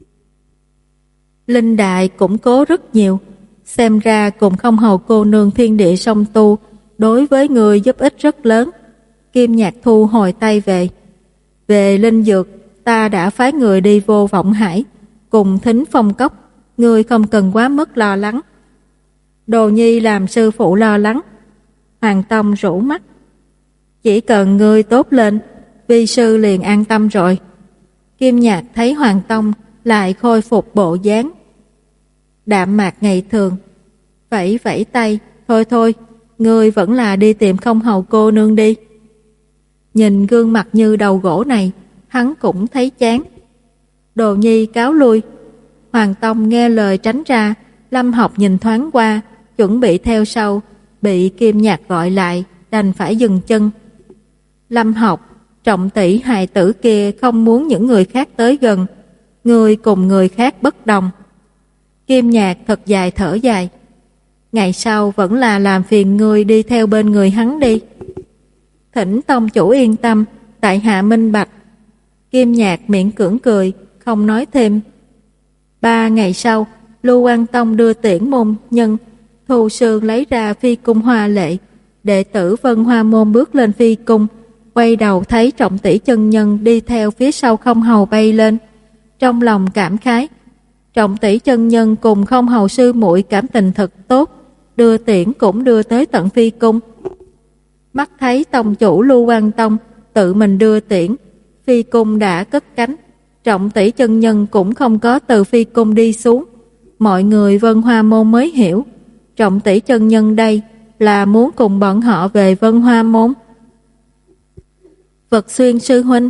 A: Linh Đại cũng cố rất nhiều, xem ra cùng Không Hầu cô nương thiên địa song tu, đối với người giúp ích rất lớn. Kim Nhạc thu hồi tay về. Về linh dược, ta đã phái người đi vô Vọng Hải, cùng Thính Phong Cốc, người không cần quá mức lo lắng. Đồ nhi làm sư phụ lo lắng. Hoàng Tông rũ mắt. Chỉ cần ngươi tốt lên, vi sư liền an tâm rồi. Kim Nhạc thấy Hoàng Tông lại khôi phục bộ dáng đạm mạc ngày thường, vẫy vẫy tay. Thôi thôi, ngươi vẫn là đi tìm Không Hầu cô nương đi. Nhìn gương mặt như đầu gỗ này, hắn cũng thấy chán. Đồ nhi cáo lui. Hoàng Tông nghe lời tránh ra. Lâm Học nhìn thoáng qua, chuẩn bị theo sau, bị Kim Nhạc gọi lại, đành phải dừng chân. Lâm Học, Trọng Tỷ hài tử kia không muốn những người khác tới gần, người cùng người khác bất đồng. Kim Nhạc thật dài thở dài. Ngày sau vẫn là làm phiền ngươi đi theo bên người hắn đi. Thỉnh tông chủ yên tâm, tại hạ minh bạch. Kim Nhạc miễn cưỡng cười, không nói thêm. Ba ngày sau, Lưu Quan Tông đưa tiễn môn nhân, Thu Sương lấy ra phi cung hoa lệ. Đệ tử Vân Hoa Môn bước lên phi cung, quay đầu thấy Trọng Tỷ chân nhân đi theo phía sau Không Hầu bay lên. Trong lòng cảm khái, Trọng Tỷ chân nhân cùng Không Hầu sư muội cảm tình thật tốt, đưa tiễn cũng đưa tới tận phi cung. Mắt thấy tông chủ Lưu Quan Tông tự mình đưa tiễn, phi cung đã cất cánh. Trọng Tỷ chân nhân cũng không có từ phi cung đi xuống. Mọi người Vân Hoa Môn mới hiểu, Trọng Tỷ chân nhân đây là muốn cùng bọn họ về Vân Hoa Môn. Vật Xuyên sư huynh,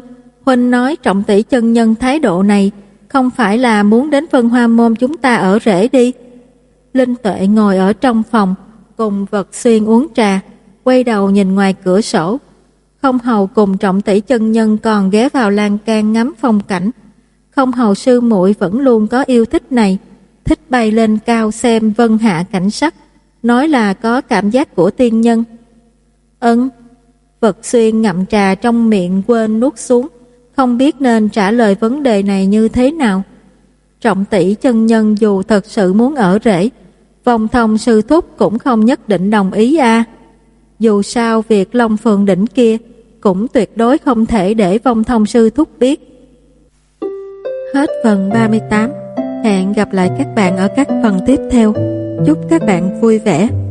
A: Huynh nói Trọng tỷ chân nhân thái độ này không phải là muốn đến Vân Hoa Môn chúng ta ở rễ đi. Linh Tuệ ngồi ở trong phòng cùng Vật Xuyên uống trà, quay đầu nhìn ngoài cửa sổ. Không hầu cùng Trọng tỷ chân nhân còn ghé vào lan can ngắm phong cảnh. Không hầu sư muội vẫn luôn có yêu thích này, thích bay lên cao xem vân hạ cảnh sắc, nói là có cảm giác của tiên nhân. Ừm. Vật Xuyên ngậm trà trong miệng quên nuốt xuống, không biết nên trả lời vấn đề này như thế nào. Trọng tỷ chân nhân dù thật sự muốn ở rễ, Vong Thông sư thúc cũng không nhất định đồng ý à. Dù sao việc Long Phượng đỉnh kia cũng tuyệt đối không thể để Vong Thông sư thúc biết. Hết phần ba mươi tám. Hẹn gặp lại các bạn ở các phần tiếp theo. Chúc các bạn vui vẻ.